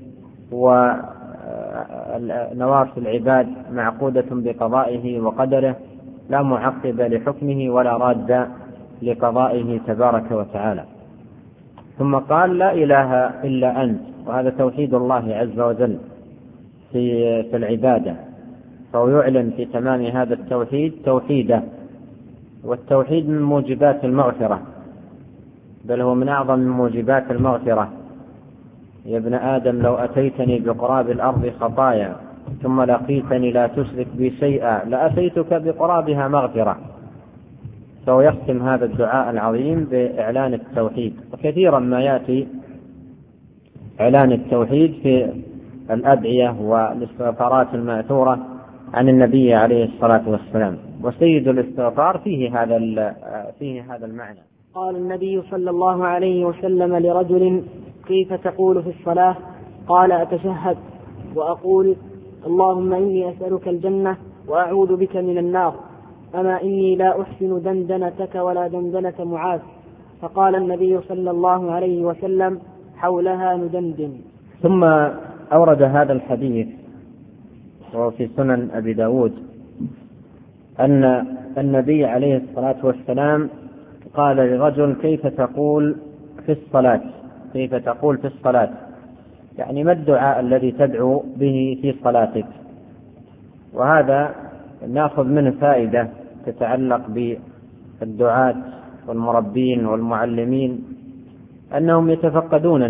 ونواصي العباد معقودة بقضائه وقدره، لا معقب لحكمه ولا راد لقضائه تبارك وتعالى. ثم قال لا إله إلا أنت، وهذا توحيد الله عز وجل في العبادة، فهو يعلن في تمام هذا التوحيد توحيده. والتوحيد من موجبات المغفرة، بل هو من أعظم موجبات المغفرة، يا ابن آدم لو أتيتني بقراب الأرض خطايا ثم لقيتني لا تشرك بي شيئا لأتيتك بقرابها مغفرة. فهو يختم هذا الدعاء العظيم بإعلان التوحيد، وكثيرا ما يأتي إعلان التوحيد في الأدعية والاستغفارات المأثورة عن النبي عليه الصلاة والسلام، وسيد الاستغفار فيه هذا المعنى. قال النبي صلى الله عليه وسلم لرجل: كيف تقول في الصلاة؟ قال: أتشهد وأقول: اللهم إني أسألك الجنة وأعوذ بك من النار، أما إني لا أحسن دندنتك ولا دندنة معاذ. فقال النبي صلى الله عليه وسلم: حولها ندندن. ثم أورد هذا الحديث وهو في سنن أبي داود أن النبي عليه الصلاة والسلام قال لرجل: كيف تقول في الصلاة؟ كيف تقول في الصلاة؟ يعني ما الدعاء الذي تدعو به في صلاتك؟ وهذا نأخذ منه فائدة تتعلق بالدعاة والمربين والمعلمين، أنهم يتفقدون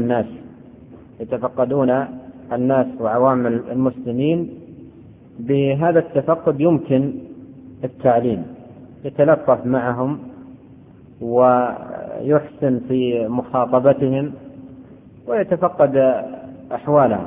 الناس وعوام المسلمين. بهذا التفقد يمكن التعليم، يتلطف معهم ويحسن في مخاطبتهم ويتفقد أحوالهم،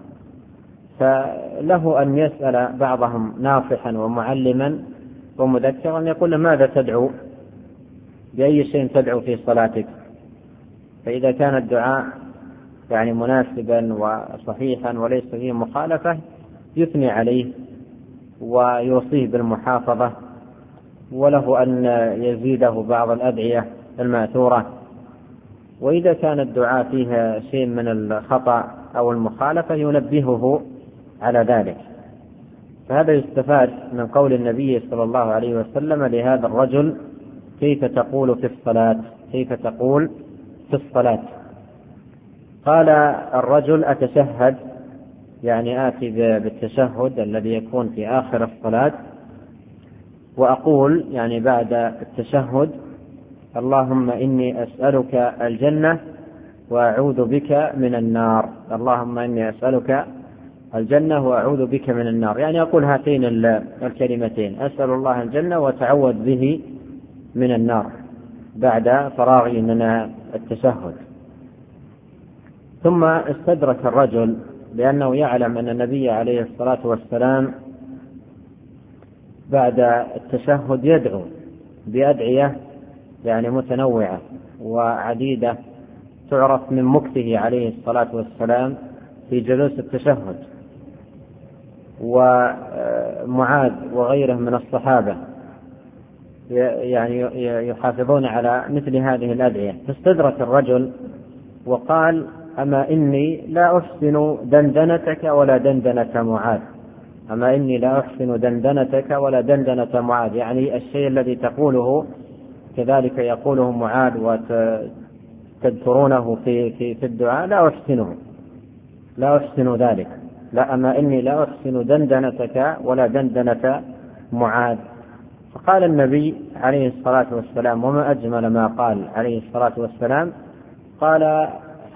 فله أن يسأل بعضهم ناصحا ومعلما ومذكرا يقول: ماذا تدعو؟ بأي شيء تدعو في صلاتك؟ فإذا كان الدعاء يعني مناسبا وصحيحا وليس فيه مخالفة يثني عليه ويوصيه بالمحافظة، وله أن يزيده بعض الأدعية المأثورة. وإذا كان الدعاء فيها شيء من الخطأ أو المخالفة ينبهه على ذلك. فهذا يستفاد من قول النبي صلى الله عليه وسلم لهذا الرجل: كيف تقول في الصلاة؟ كيف تقول في الصلاة؟ قال الرجل: أتشهد، يعني آتي بالتشهد الذي يكون في آخر الصلاة، وأقول يعني بعد التشهد: اللهم إني أسألك الجنة وأعوذ بك من النار. اللهم إني أسألك الجنة وأعوذ بك من النار، يعني أقول هاتين الكلمتين: أسأل الله الجنة وأتعوذ به من النار بعد فراغي من التشهد. ثم استدرك الرجل لأنه يعلم أن النبي عليه الصلاة والسلام بعد التشهد يدعو بأدعية يعني متنوعة وعديدة تعرف من مكثه عليه الصلاة والسلام في جلوس التشهد، ومعاذ وغيره من الصحابة يعني يحافظون على مثل هذه الأدعية. فاستدرك الرجل وقال: أما إني لا أحسن دندنتك ولا دندنة معاذ. أما إني لا أحسن دندنتك ولا دندنة معاذ، يعني الشيء الذي تقوله كذلك يقوله معاذ وتذكرونه في الدعاء لا أحسن ذلك. لا، أما إني لا أحسن دندنتك ولا دندنة معاذ. فقال النبي عليه الصلاة والسلام، وما أجمل ما قال عليه الصلاة والسلام، قال: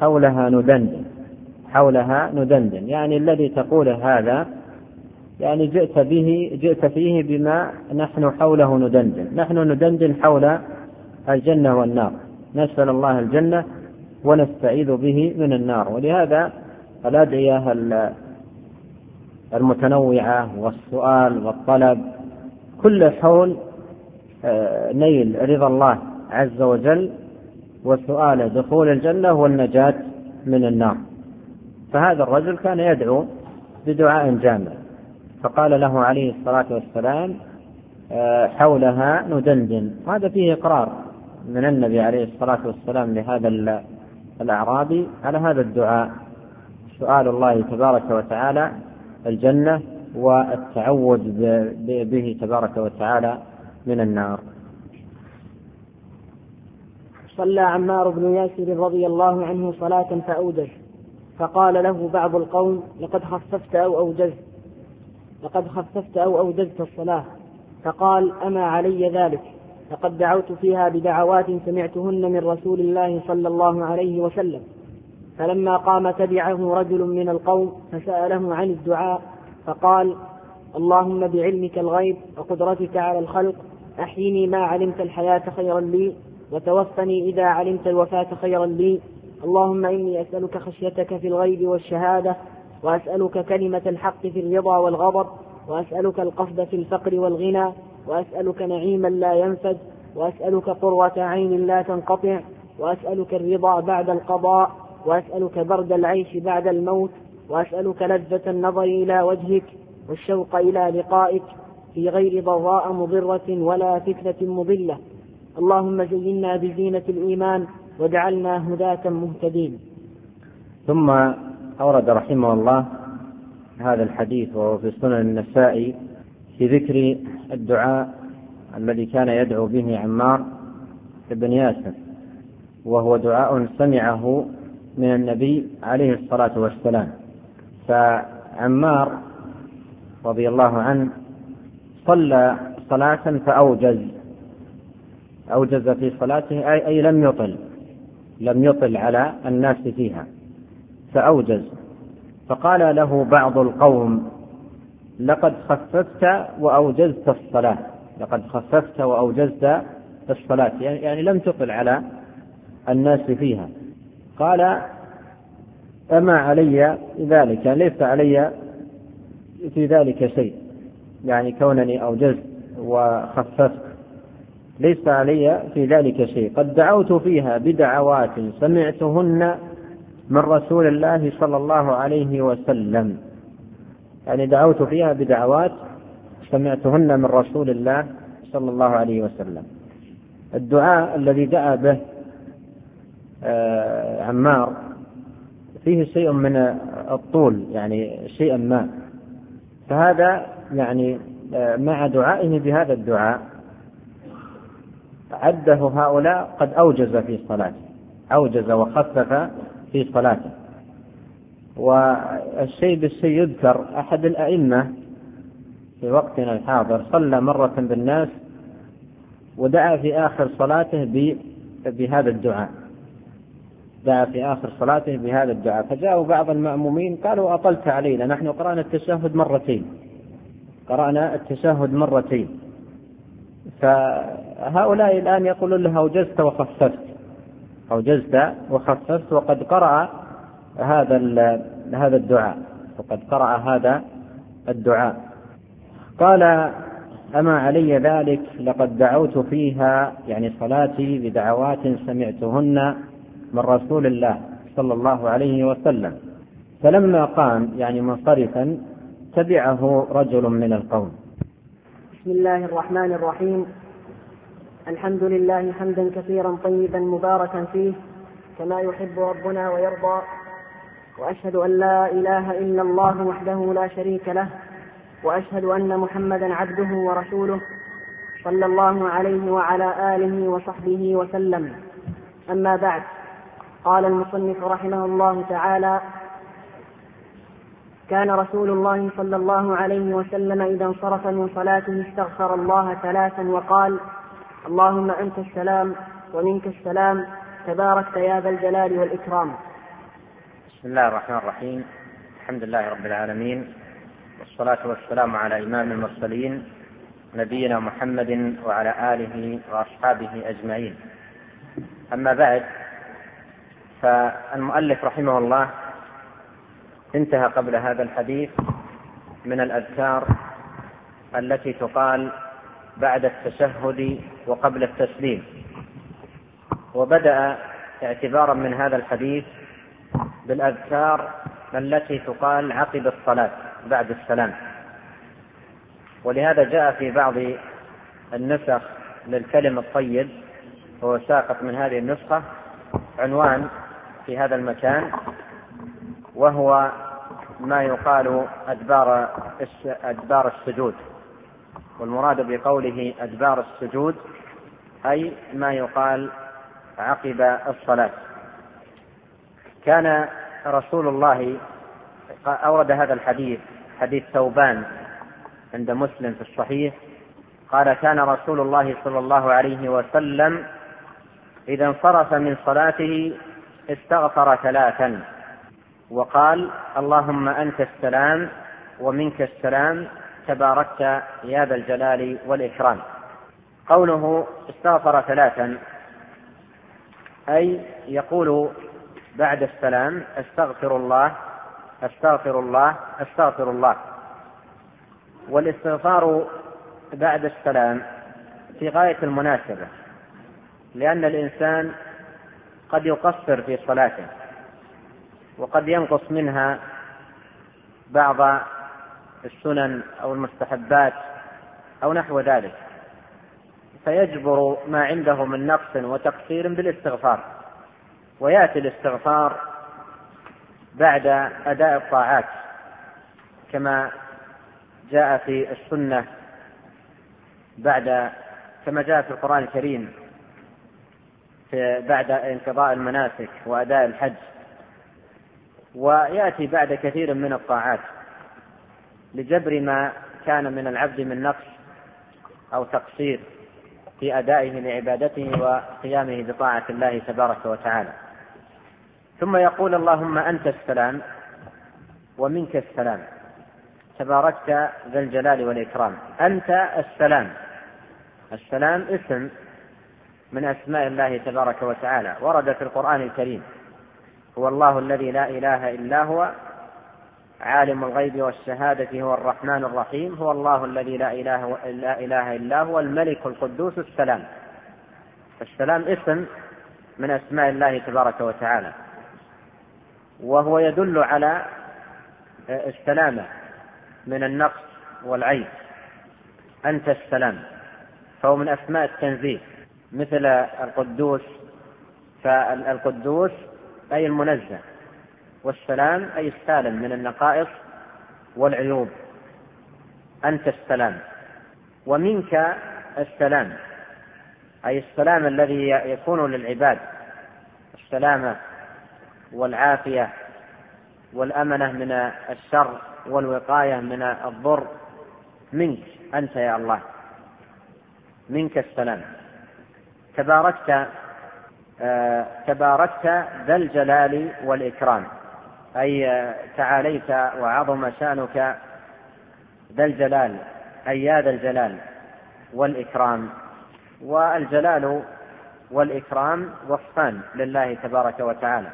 حولها ندندن، يعني الذي تقول هذا يعني جئت فيه بما نحن حوله ندندن. نحن ندندن حول الجنة والنار، نسأل الله الجنة ونستعيذ به من النار. ولهذا الأدعية المتنوعة والسؤال والطلب كل حول نيل رضا الله عز وجل وسؤال دخول الجنة والنجاة من النار. فهذا الرجل كان يدعو بدعاء جامع، فقال له عليه الصلاة والسلام: حولها ندندن. هذا فيه إقرار من النبي عليه الصلاة والسلام لهذا الأعرابي على هذا الدعاء، سؤال الله تبارك وتعالى الجنة والتعوذ به تبارك وتعالى من النار. صلى عمار بن ياسر رضي الله عنه صلاة فأوجز، فقال له بعض القوم: لقد خففت أو أوجزت الصلاة. فقال: أما علي ذلك، لقد دعوت فيها بدعوات سمعتهن من رسول الله صلى الله عليه وسلم. فلما قام تبعه رجل من القوم فسأله عن الدعاء فقال: اللهم بعلمك الغيب وقدرتك على الخلق أحيني ما علمت الحياة خيرا لي، وتوفني إذا علمت الوفاة خيرا لي. اللهم إني أسألك خشيتك في الغيب والشهادة، وأسألك كلمة الحق في الرضا والغضب، وأسألك القصد في الفقر والغنى، وأسألك نعيما لا ينفد، وأسألك قرة عين لا تنقطع، وأسألك الرضا بعد القضاء، وأسألك برد العيش بعد الموت، وأسألك لذة النظر إلى وجهك والشوق إلى لقائك في غير ضراء مضرة ولا فتنة مضلة. اللهم زينا بزينة الإيمان واجعلنا هداة مهتدين. ثم أورد رحمه الله هذا الحديث وهو في سنن النسائي في ذكر الدعاء الذي كان يدعو به عمار بن ياسر، وهو دعاء سمعه من النبي عليه الصلاة والسلام. فعمار رضي الله عنه صلى صلاة فأوجز في صلاته، أي لم يطل على الناس فيها، فأوجز. فقال له بعض القوم: لقد خففت وأوجزت الصلاة، يعني لم تطل على الناس فيها. قال: أما علي ذلك؟ ليس علي في ذلك شيء، يعني كونني أوجزت وخففت ليس علي في ذلك شيء. قد دعوت فيها بدعوات سمعتهن من رسول الله صلى الله عليه وسلم، يعني دعوت فيها بدعوات سمعتهن من رسول الله صلى الله عليه وسلم. الدعاء الذي دعا به عمار فيه شيء من الطول، يعني شيئا ما، فهذا يعني مع دعائه بهذا الدعاء عده هؤلاء قد أوجز في صلاته، أوجز وخفف في صلاته. والشيء بالشيء يذكر أحد الأئمة في وقتنا الحاضر صلى مرة بالناس ودعا في آخر صلاته بهذا الدعاء، دعا في آخر صلاته بهذا الدعاء، فجاءوا بعض المأمومين قالوا: أطلت علينا، نحن قرأنا التشهد مرتين. فهؤلاء الآن يقولون له: أوجزت وخففت، وقد قرأ هذا الدعاء. قال: أما علي ذلك؟ لقد دعوت فيها، يعني صلاتي، بدعوات سمعتهن من رسول الله صلى الله عليه وسلم. فلما قام يعني منصرفا تبعه رجل من القوم. بسم الله الرحمن الرحيم. الحمد لله حمدا كثيرا طيبا مباركا فيه كما يحب ربنا ويرضى، وأشهد أن لا إله إلا الله وحده لا شريك له، وأشهد أن محمدا عبده ورسوله صلى الله عليه وعلى آله وصحبه وسلم. أما بعد، قال المصنف رحمه الله تعالى: كان رسول الله صلى الله عليه وسلم إذا انصرف من صلاته استغفر الله 3 وقال: اللهم أنت السلام ومنك السلام تباركت يا ذا الجلال والإكرام. بسم الله الرحمن الرحيم. الحمد لله رب العالمين، والصلاة والسلام على إمام المرسلين نبينا محمد وعلى آله وأصحابه أجمعين. أما بعد، فالمؤلف رحمه الله انتهى قبل هذا الحديث من الأذكار التي تقال بعد التشهد وقبل التسليم، وبدأ اعتبارا من هذا الحديث بالأذكار التي تقال عقب الصلاة بعد السلام. ولهذا جاء في بعض النسخ للكلم الطيب، هو ساقط من هذه النسخة، عنوان في هذا المكان، وهو ما يقال أدبار السجود. والمراد بقوله أدبار السجود أي ما يقال عقب الصلاة. كان رسول الله أورد هذا الحديث، حديث ثوبان عند مسلم في الصحيح، قال: كان رسول الله صلى الله عليه وسلم إذا انصرف من صلاته استغفر 3 وقال: اللهم أنت السلام ومنك السلام تباركت يا ذا الجلال والإكرام. قوله استغفر 3 أي يقول بعد السلام: استغفر الله استغفر الله استغفر الله. والاستغفار بعد السلام في غاية المناسبة، لأن الإنسان قد يقصر في صلاته وقد ينقص منها بعض السنن أو المستحبات أو نحو ذلك، فيجبر ما عنده من نقص وتقصير بالاستغفار. ويأتي الاستغفار بعد أداء الطاعات كما جاء في السنة، كما جاء في القرآن الكريم بعد انقضاء المناسك وأداء الحج، ويأتي بعد كثير من الطاعات لجبر ما كان من العبد من نقص أو تقصير في أدائه لعبادته وقيامه بطاعة الله تبارك وتعالى. ثم يقول: اللهم أنت السلام ومنك السلام تباركت ذا الجلال والإكرام. أنت السلام. السلام اسم من أسماء الله تبارك وتعالى، ورد في القرآن الكريم: هو الله الذي لا إله إلا هو عالم الغيب والشهادة هو الرحمن الرحيم، هو الله الذي لا إله إلا هو الملك القدوس السلام. السلام اسم من أسماء الله تبارك وتعالى، وهو يدل على السلامة من النقص والعيب. أنت السلام، فهو من أسماء التنزيه، مثل القدوس، فالقدوس أي المنزه، والسلام أي السالم من النقائص والعيوب. أنت السلام. ومنك السلام أي السلام الذي يكون للعباد، السلامة والعافية والأمنة من الشر والوقاية من الضر منك أنت يا الله. منك السلام. تباركت ذا الجلال والإكرام، أي تعاليت وعظم شأنك ذا الجلال، أي يا ذا الجلال والإكرام. والجلال والإكرام وصفان لله تبارك وتعالى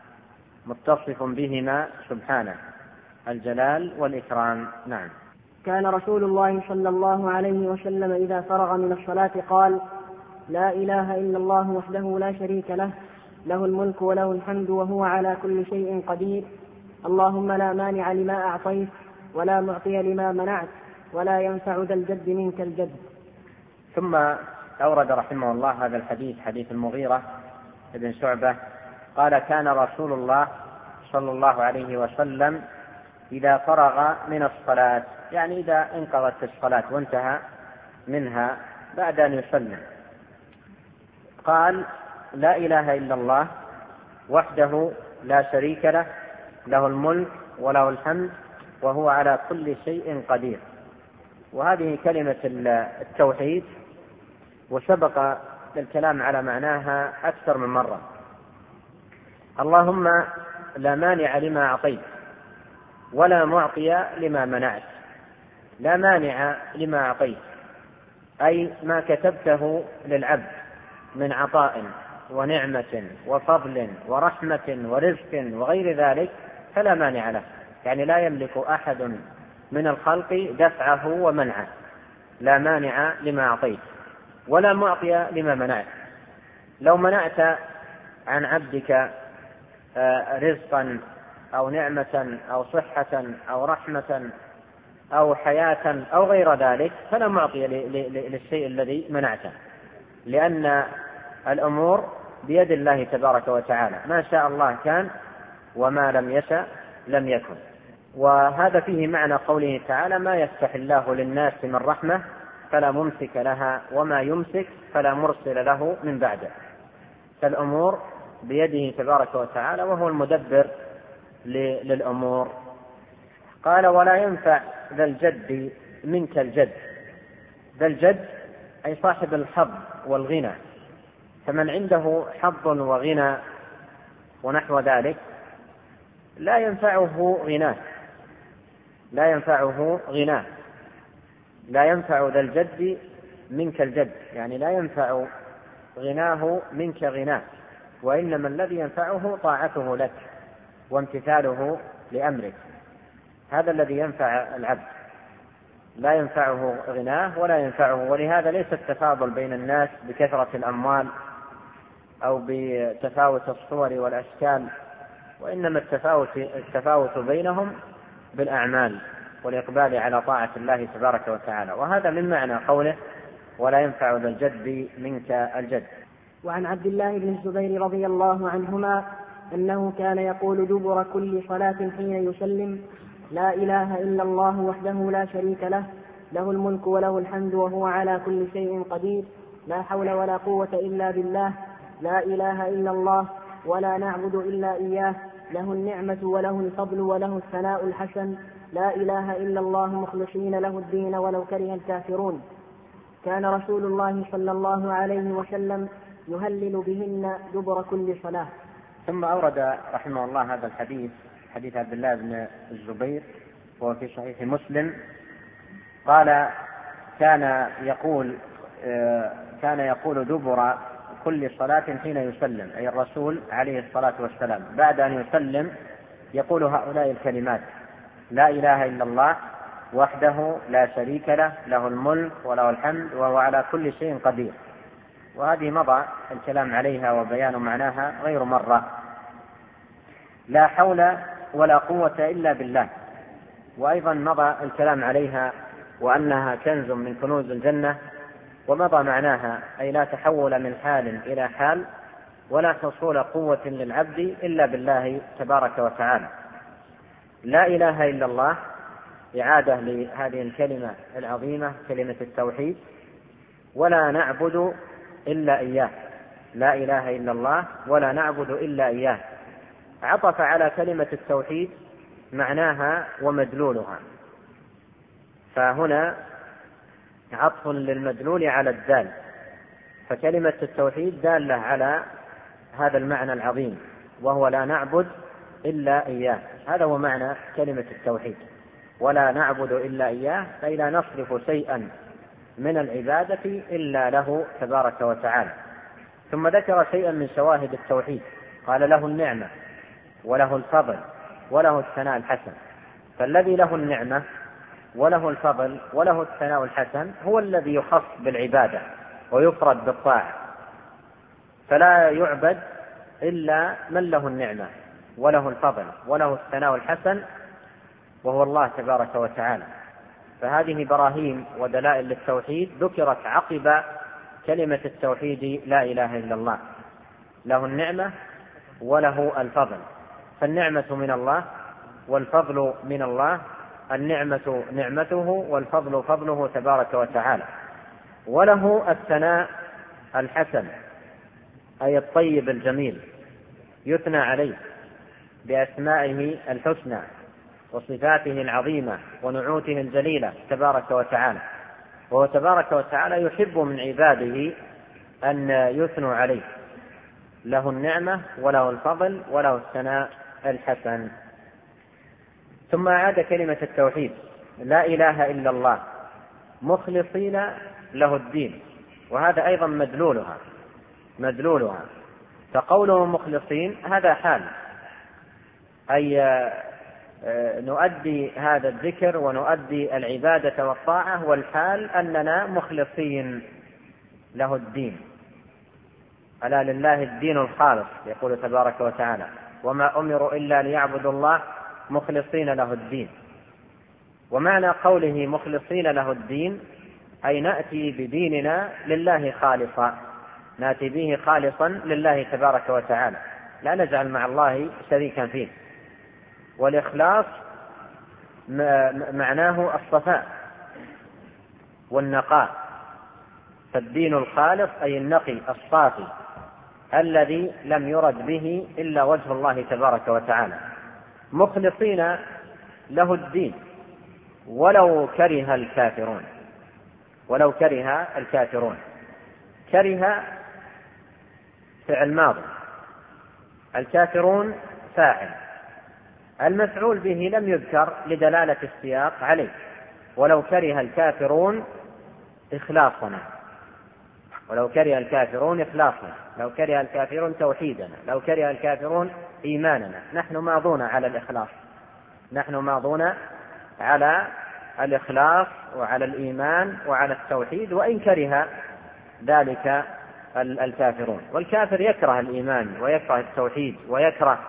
متصف بهما سبحانه، الجلال والإكرام. نعم. كان رسول الله صلى الله عليه وسلم إذا فرغ من الصلاة قال: لا إله إلا الله وحده لا شريك له، له الملك وله الحمد وهو على كل شيء قدير، اللهم لا مانع لما أعطيت ولا معطي لما منعت ولا ينفع ذا الجد منك الجد. ثم أورد رحمه الله هذا الحديث، حديث المغيرة بن شعبة قال: كان رسول الله صلى الله عليه وسلم إذا فرغ من الصلاة، يعني إذا انقضت الصلاة وانتهى منها بعد أن يسلم، قال: لا إله إلا الله وحده لا شريك له، له الملك وله الحمد وهو على كل شيء قدير. وهذه كلمة التوحيد، وسبق الكلام على معناها أكثر من مرة. اللهم لا مانع لما أعطيت ولا معطي لما منعت. لا مانع لما أعطيت أي ما كتبته للعبد من عطاء ونعمة وفضل ورحمة ورزق وغير ذلك فلا مانع له، يعني لا يملك أحد من الخلق دفعه ومنعه. لا مانع لما أعطيت ولا معطي لما منعت. لو منعت عن عبدك رزقا أو نعمة أو صحة أو رحمة أو حياة أو غير ذلك فلا معطي للشيء الذي منعته، لأن الأمور بيد الله تبارك وتعالى، ما شاء الله كان وما لم يشأ لم يكن. وهذا فيه معنى قوله تعالى: ما يفتح الله للناس من رحمة فلا ممسك لها وما يمسك فلا مرسل له من بعده. فالأمور بيده تبارك وتعالى وهو المدبر للأمور. قال: ولا ينفع ذا الجد منك الجد. ذا الجد أي صاحب الحظ والغنى، فمن عنده حظ وغنى ونحو ذلك لا ينفعه غناه، لا ينفع ذا الجد منك الجد، يعني لا ينفع غناه منك غناه، وإنما الذي ينفعه طاعته لك وامتثاله لأمرك، هذا الذي ينفع العبد، لا ينفعه غناه ولا ينفعه. ولهذا ليس التفاضل بين الناس بكثرة الأموال أو بتفاوت الصور والأشكال، وإنما التفاوت بينهم بالأعمال والإقبال على طاعة الله تبارك وتعالى. وهذا من معنى قوله ولا ينفع ذا الجد منك الجد. وعن عبد الله بن الزبير رضي الله عنهما أنه كان يقول دبر كل صلاة حين يسلم: لا إله إلا الله وحده لا شريك له، له الملك وله الحمد وهو على كل شيء قدير، لا حول ولا قوة إلا بالله، لا إله إلا الله ولا نعبد إلا إياه، له النعمة وله الفضل وله الثناء الحسن، لا إله إلا الله مخلصين له الدين ولو كره الكافرون. كان رسول الله صلى الله عليه وسلم يهلل بهن دبر كل صلاة. ثم أورد رحمه الله هذا الحديث، حديث عبد الله بن الزبير وهو في صحيح مسلم، قال كان يقول دبر كل صلاة حين يسلم، أي الرسول عليه الصلاة والسلام بعد أن يسلم يقول هؤلاء الكلمات: لا إله إلا الله وحده لا شريك له، له الملك وله الحمد وهو على كل شيء قدير. وهذه مضى الكلام عليها وبيان معناها غير مرة. لا حول ولا قوة إلا بالله، وأيضا مضى الكلام عليها وأنها كنز من كنوز الجنة، ومضى معناها أي لا تحول من حال إلى حال ولا حصول قوة للعبد إلا بالله تبارك وتعالى. لا إله إلا الله إعادة لهذه الكلمة العظيمة، كلمة التوحيد، ولا نعبد إلا إياه، لا إله إلا الله ولا نعبد إلا إياه، عطف على كلمة التوحيد معناها ومدلولها، فهنا عطف للمدلول على الدال، فكلمة التوحيد دالة على هذا المعنى العظيم، وهو لا نعبد إلا إياه. هذا هو معنى كلمة التوحيد، ولا نعبد إلا إياه، أي لا نصرف شيئا من العبادة إلا له تبارك وتعالى. ثم ذكر شيئا من شواهد التوحيد، قال: له النعمة وله الفضل وله الثناء الحسن. فالذي له النعمة وله الفضل وله الثناء الحسن هو الذي يخص بالعبادة ويفرد بالطاعة، فلا يعبد إلا من له النعمة وله الفضل وله الثناء الحسن، وهو الله تبارك وتعالى. فهذه براهين ودلائل للتوحيد ذكرت عقب كلمة التوحيد لا إله إلا الله. له النعمة وله الفضل، فالنعمة من الله والفضل من الله، النعمة نعمته والفضل فضله تبارك وتعالى. وله الثناء الحسن، أي الطيب الجميل، يثنى عليه بأسمائه الحسنى وصفاته العظيمة ونعوته الجليلة تبارك وتعالى. وهو تبارك وتعالى يحب من عباده أن يثنوا عليه، له النعمة وله الفضل وله الثناء الحسن. ثم أعاد كلمة التوحيد: لا إله إلا الله مخلصين له الدين، وهذا أيضا مدلولها. فقوله مخلصين هذا حال، أي نؤدي هذا الذكر ونؤدي العبادة والطاعة، والحال أننا مخلصين له الدين. ألا لله الدين الخالص، يقول تبارك وتعالى: وما أمروا إلا ليعبدوا الله مخلصين له الدين. ومعنى قوله مخلصين له الدين أي نأتي بديننا لله خالصا، نأتي به خالصا لله تبارك وتعالى، لا نجعل مع الله شريكا فيه. والإخلاص معناه الصفاء والنقاء، فالدين الخالص أي النقي الصافي الذي لم يرد به إلا وجه الله تبارك وتعالى. مخلصين له الدين ولو كره الكافرون. كره فعل ماضي، الكافرون فاعل، المفعول به لم يذكر لدلالة السياق عليه. ولو كره الكافرون إخلاصنا، ولو كره الكافرون إخلاصنا، لو كره الكافرون توحيدنا، لو كره الكافرون إيماننا، نحن ماضون على الإخلاص، نحن ماضون على الإخلاص وعلى الإيمان وعلى التوحيد، وإن كره ذلك الكافرون. والكافر يكره الإيمان ويكره التوحيد ويكره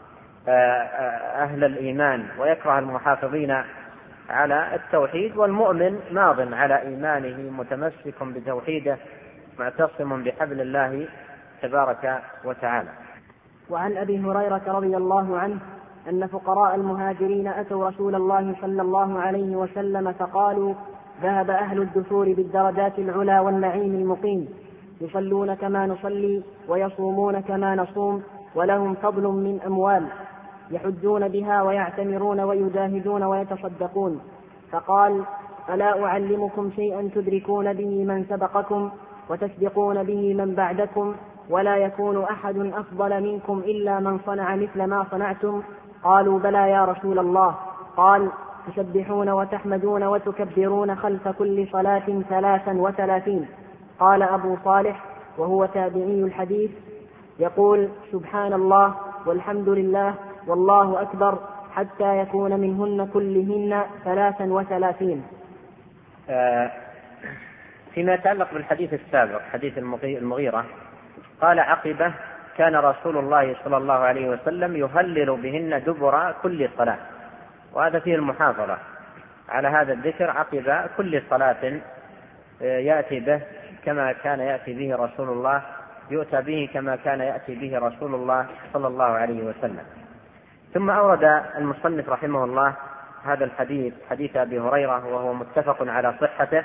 أهل الإيمان ويكره المحافظين على التوحيد، والمؤمن ماض على إيمانه متمسك بتوحيده معتصم بحبل الله تبارك وتعالى. وعن أبي هريرة رضي الله عنه أن فقراء المهاجرين أتوا رسول الله صلى الله عليه وسلم فقالوا: ذهب أهل الدثور بالدرجات العلى والنعيم المقيم، يصلون كما نصلي ويصومون كما نصوم، ولهم فضل من أموال يحجون بها ويعتمرون ويجاهدون ويتصدقون. فقال: ألا أعلمكم شيئا تدركون به من سبقكم وتسبقون به من بعدكم، ولا يكون أحد أفضل منكم إلا من صنع مثل ما صنعتم؟ قالوا: بلى يا رسول الله. قال: تسبحون وتحمدون وتكبرون خلف كل صلاة 33. قال أبو صالح وهو تابعي الحديث يقول: سبحان الله والحمد لله والله أكبر حتى يكون منهن كلهن 33. فيما يتعلق بالحديث السابق حديث المغيرة، قال عقبه: كان رسول الله صلى الله عليه وسلم يهلل بهن دبر كل صلاة، وهذا فيه المحافظة على هذا الذكر عقب كل صلاة يأتي به كما كان يأتي به رسول الله، يؤتى به كما كان يأتي به رسول الله صلى الله عليه وسلم. ثم أورد المصنف رحمه الله هذا الحديث، حديث أبي هريرة، وهو متفق على صحته،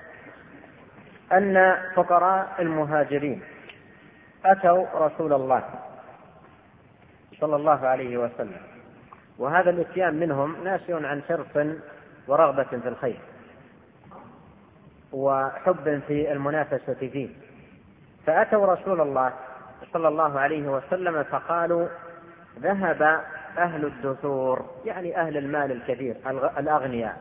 أن فقراء المهاجرين أتوا رسول الله صلى الله عليه وسلم، وهذا الاتيان منهم ناشئ عن حرص ورغبة في الخير وحب في المنافسة فيه، فأتوا رسول الله صلى الله عليه وسلم فقالوا: ذهب أهل الدثور، يعني أهل المال الكثير الأغنياء،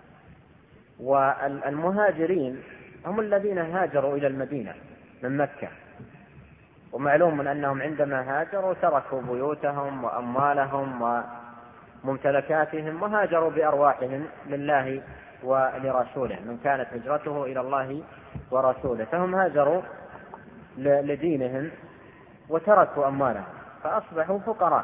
والمهاجرين هم الذين هاجروا إلى المدينة من مكة، ومعلوم أنهم عندما هاجروا تركوا بيوتهم وأموالهم وممتلكاتهم وهاجروا بأرواحهم لله ولرسوله، من كانت هجرته إلى الله ورسوله، فهم هاجروا لدينهم وتركوا أموالهم فأصبحوا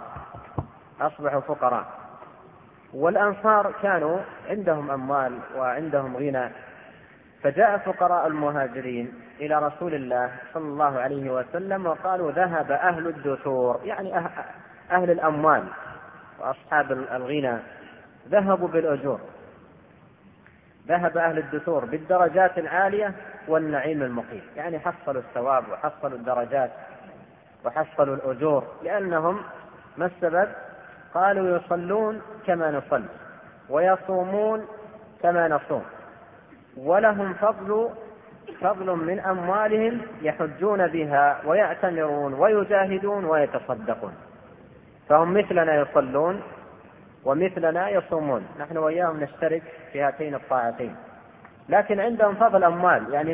فقراء. والأنصار كانوا عندهم أموال وعندهم غنى، فجاء فقراء المهاجرين إلى رسول الله صلى الله عليه وسلم وقالوا: ذهب أهل الدثور، يعني أهل الأموال وأصحاب الغنى ذهبوا بالأجور، ذهب أهل الدثور بالدرجات العالية والنعيم المقيم، يعني حصلوا الثواب وحصلوا الدرجات وحصلوا الأجور، لأنهم ما السبب؟ قالوا: يصلون كما نصلي ويصومون كما نصوم، ولهم فضل من أموالهم يحجون بها ويعتمرون ويجاهدون ويتصدقون. فهم مثلنا يصلون ومثلنا يصومون، نحن وإياهم نشترك في هاتين الطاعتين، لكن عندهم فضل أموال، يعني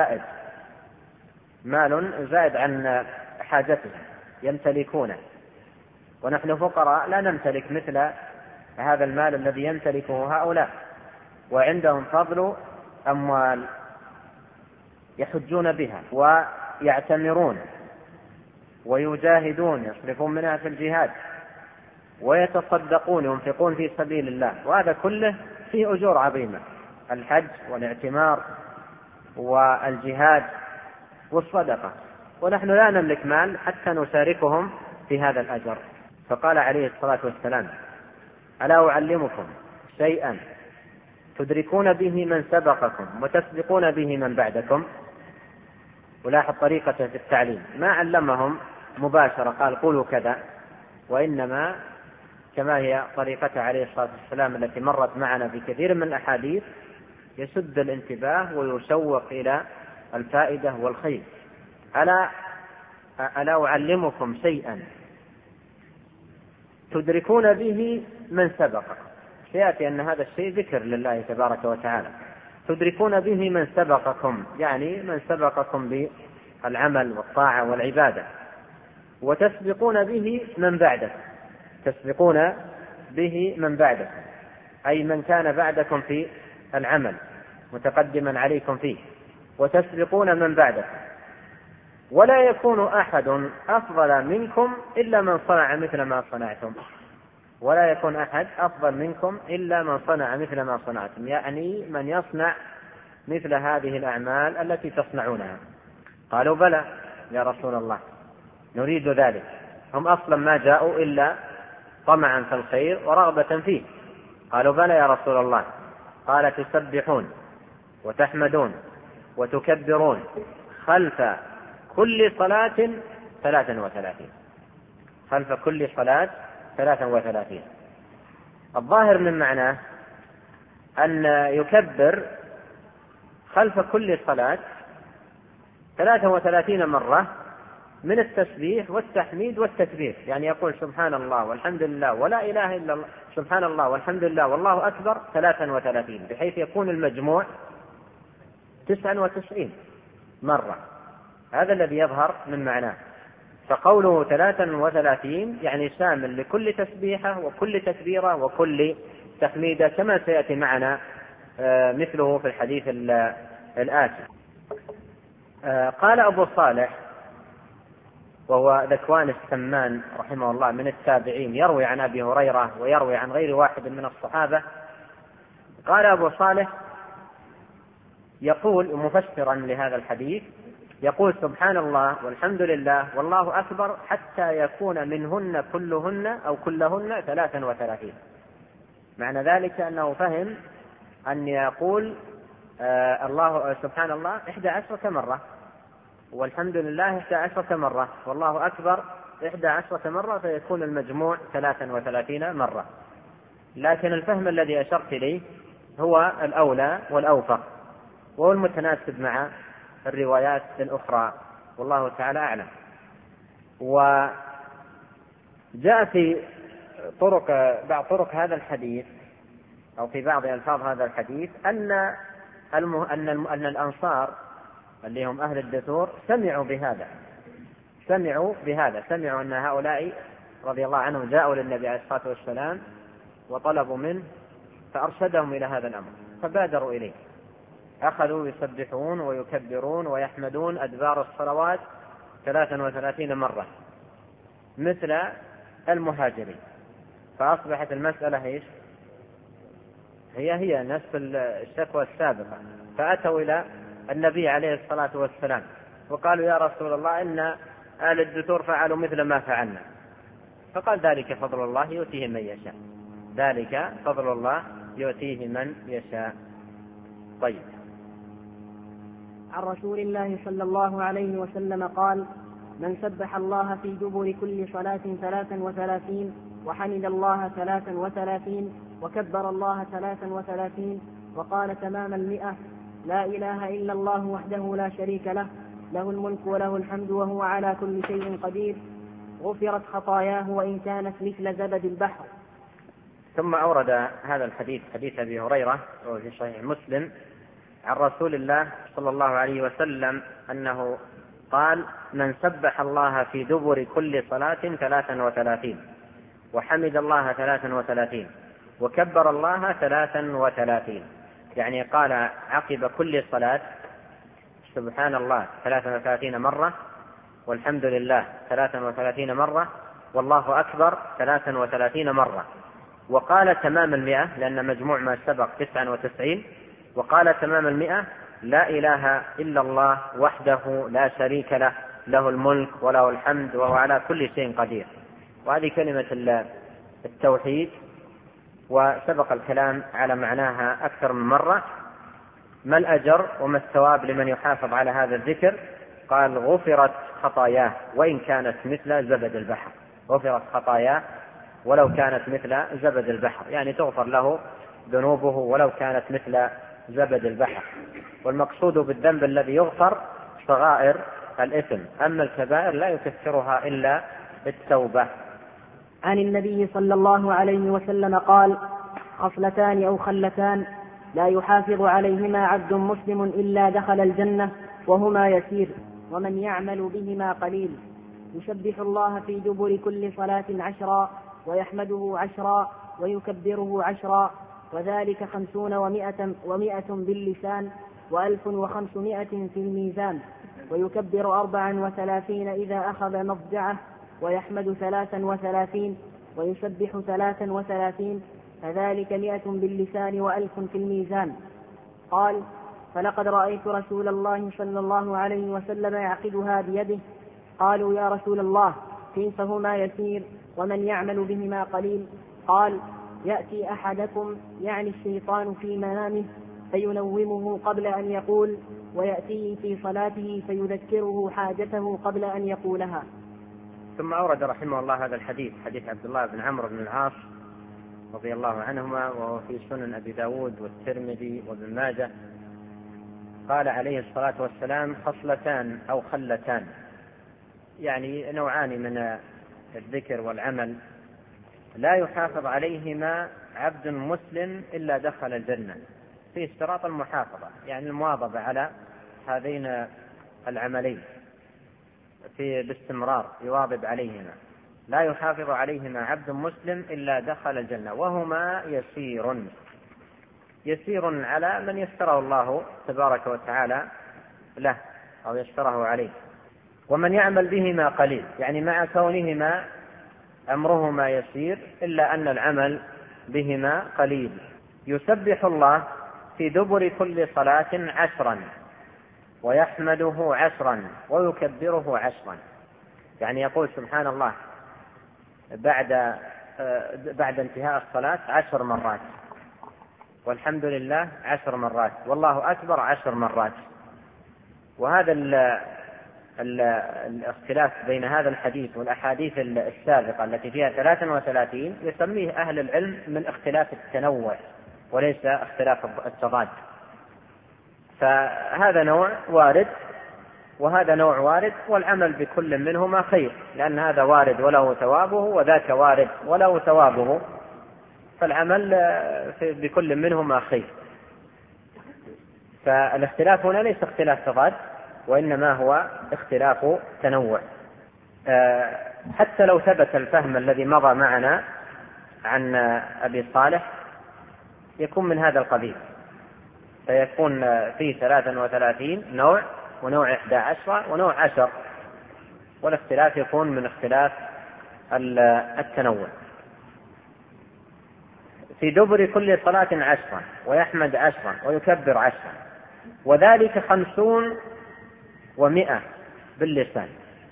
مال زائد عن حاجتهم يمتلكونه، ونحن فقراء لا نمتلك مثل هذا المال الذي يمتلكه هؤلاء، وعندهم فضل أموال يحجون بها ويعتمرون ويجاهدون، يصرفون منها في الجهاد، ويتصدقون، ينفقون في سبيل الله، وهذا كله فيه أجور عظيمة: الحج والاعتمار والجهاد والصدقة، ونحن لا نملك مال حتى نشاركهم في هذا الأجر. فقال عليه الصلاة والسلام: ألا أعلمكم شيئا تدركون به من سبقكم وتسبقون به من بعدكم؟ ولاحظ طريقته في التعليم، ما علمهم مباشرة قال قولوا كذا، وإنما كما هي طريقته عليه الصلاة والسلام التي مرت معنا في كثير من الأحاديث، يسد الانتباه ويشوق إلى الفائدة والخير. ألا أعلمكم شيئا تدركون به من سبقكم. سيأتي أن هذا الشيء ذكر لله تبارك وتعالى. تدركون به من سبقكم، يعني من سبقكم بالعمل والطاعة والعبادة. وتسبقون به من بعدكم، تسبقون به من بعدكم أي من كان بعدكم في العمل متقدما عليكم فيه، وتسبقون من بعدكم. ولا يكون أحد أفضل منكم إلا من صنع مثل ما صنعتم. ولا يكون أحد أفضل منكم إلا من صنع مثل ما صنعتم، يعني من يصنع مثل هذه الأعمال التي تصنعونها. قالوا بلى يا رسول الله نريد ذلك. هم أصلا ما جاءوا إلا طمعا في الخير ورغبة فيه. قالوا بلى يا رسول الله. قال تسبحون وتحمدون وتكبرون خلف كل صلاة 33. خلف كل صلاة 33. الظاهر من معناه أن يكبر خلف كل صلاة 33 مرة من التسبيح والتحميد والتكبير، يعني يقول سبحان الله والحمد لله ولا إله إلا الله، سبحان الله والحمد لله والله أكبر 33، بحيث يكون المجموع 99 مرة. هذا الذي يظهر من معناه. فقوله 33 يعني شامل لكل تسبيحة وكل تكبيرة وكل تحميدة، كما سيأتي معنا مثله في الحديث الآتي. قال أبو صالح وهو ذكوان السمان رحمه الله من التابعين، يروي عن أبي هريرة ويروي عن غير واحد من الصحابة. قال أبو صالح يقول مفسرا لهذا الحديث، يقول سبحان الله والحمد لله والله أكبر حتى يكون منهن كلهن أو كلهن 33. معنى ذلك أنه فهم أن يقول الله سبحان الله 11 مرة، والحمد لله 11 مرة، والله أكبر 11 مرة، فيكون المجموع 33 مرة. لكن الفهم الذي أشرت إليه هو الأولى والأوفق، وهو المتناسب مع الروايات الأخرى، والله تعالى أعلم. وجاء في بعض طرق هذا الحديث أو في بعض ألفاظ هذا الحديث أن الأنصار اللي هم أهل الدثور سمعوا بهذا، سمعوا أن هؤلاء رضي الله عنهم جاءوا للنبي عليه الصلاة والسلام وطلبوا منه فأرشدهم إلى هذا الأمر، فبادروا إليه، أخذوا يسبحون ويكبرون ويحمدون أدبار الصلوات 33 مرة مثل المهاجرين. فأصبحت المسألة إيش؟ هي نفس الشكوى السابقة. فأتوا إلى النبي عليه الصلاة والسلام وقالوا يا رسول الله إن أهل الدثور فعلوا مثل ما فعلنا. فقال ذلك فضل الله يؤتيه من يشاء، ذلك فضل الله يؤتيه من يشاء. طيب. عن رسول الله صلى الله عليه وسلم قال: من سبح الله في دبر كل صلاة 33 وحمد الله 33 وكبر الله 33 وقال تمام 100: لا إله إلا الله وحده لا شريك له، له الملك وله الحمد وهو على كل شيء قدير، غفرت خطاياه وإن كانت مثل زبد البحر. ثم أورد هذا الحديث، حديث أبي هريرة وفي صحيح مسلم، عن رسول الله صلى الله عليه وسلم أنه قال: من سبح الله في دبر كل صلاة 33 وحمد الله 33 وكبر الله 33، يعني قال عقب كل صلاة سبحان الله 33 مرة، والحمد لله 33 مرة، والله أكبر 33 مرة، وقال تمام 100 لأن مجموع ما سبق 99، وقال تمام 100: لا إله إلا الله وحده لا شريك له، له الملك وله الحمد وهو على كل شيء قدير. وهذه كلمة التوحيد، وسبق الكلام على معناها أكثر من مرة. ما الأجر وما الثواب لمن يحافظ على هذا الذكر؟ قال: غفرت خطاياه وإن كانت مثل زبد البحر. غفرت خطاياه ولو كانت مثل زبد البحر، يعني تغفر له ذنوبه ولو كانت مثل زبد البحر. والمقصود بالذنب الذي يغفر صغائر الإثم، أما الكبائر لا يكفرها إلا بالتوبة. عن النبي صلى الله عليه وسلم قال: خصلتان أو خلتان لا يحافظ عليهما عبد مسلم إلا دخل الجنة وهما يسير ومن يعمل بهما قليل: يسبح الله في دبر كل صلاة 10 ويحمده 10 ويكبره 10 وذلك 50 و100 باللسان و1500 في الميزان، ويكبر 34 إذا أخذ مضجعه ويحمد 33 ويسبح 33 فذلك 100 باللسان و1000 في الميزان. قال: فلقد رأيت رسول الله صلى الله عليه وسلم يعقدها بيده. قالوا: يا رسول الله كيف هما يسير ومن يعمل بهما قليل؟ قال: يأتي أحدكم يعني الشيطان في منامه فينومه قبل أن يقول، ويأتيه في صلاته فيذكره حاجته قبل أن يقولها. ثم أورد رحمه الله هذا الحديث، حديث عبد الله بن عمرو بن العاص رضي الله عنهما، وهو في سنن أبي داود والترمذي وابن ماجه. قال عليه الصلاة والسلام: خصلتان أو خلتان، يعني نوعان من الذكر والعمل لا يحافظ عليهما عبد مسلم إلا دخل الجنة. في اشتراط المحافظة، يعني المواظبة على هذين العملين باستمرار، يواظب عليهما. لا يحافظ عليهما عبد مسلم إلا دخل الجنة وهما يسير على من يسره الله تبارك وتعالى له أو يسره عليه. ومن يعمل بهما قليل، يعني مع كونهما أمرهما يسير إلا أن العمل بهما قليل. يسبح الله في دبر كل صلاة 10 ويحمده 10 ويكبره 10، يعني يقول سبحان الله بعد انتهاء الصلاة 10 مرات، والحمد لله 10 مرات، والله أكبر 10 مرات. وهذا الاختلاف بين هذا الحديث والأحاديث السابقة التي فيها 33 يسميه أهل العلم من اختلاف التنوع وليس اختلاف التضاد. فهذا نوع وارد وهذا نوع وارد، والعمل بكل منهما خير، لأن هذا وارد وله ثوابه وذاك وارد وله ثوابه، فالعمل بكل منهما خير. فالاختلاف هنا ليس اختلاف تضاد، وإنما هو اختلاف تنوع. حتى لو ثبت الفهم الذي مضى معنا عن أبي صالح يكون من هذا القبيل، فيكون فيه 33 نوع، ونوع 11 ونوع 10، والاختلاف يكون من اختلاف التنوع. في دبر كل صلاة 10 ويحمد 10 ويكبر 10، وذلك 50 و100 باللسان،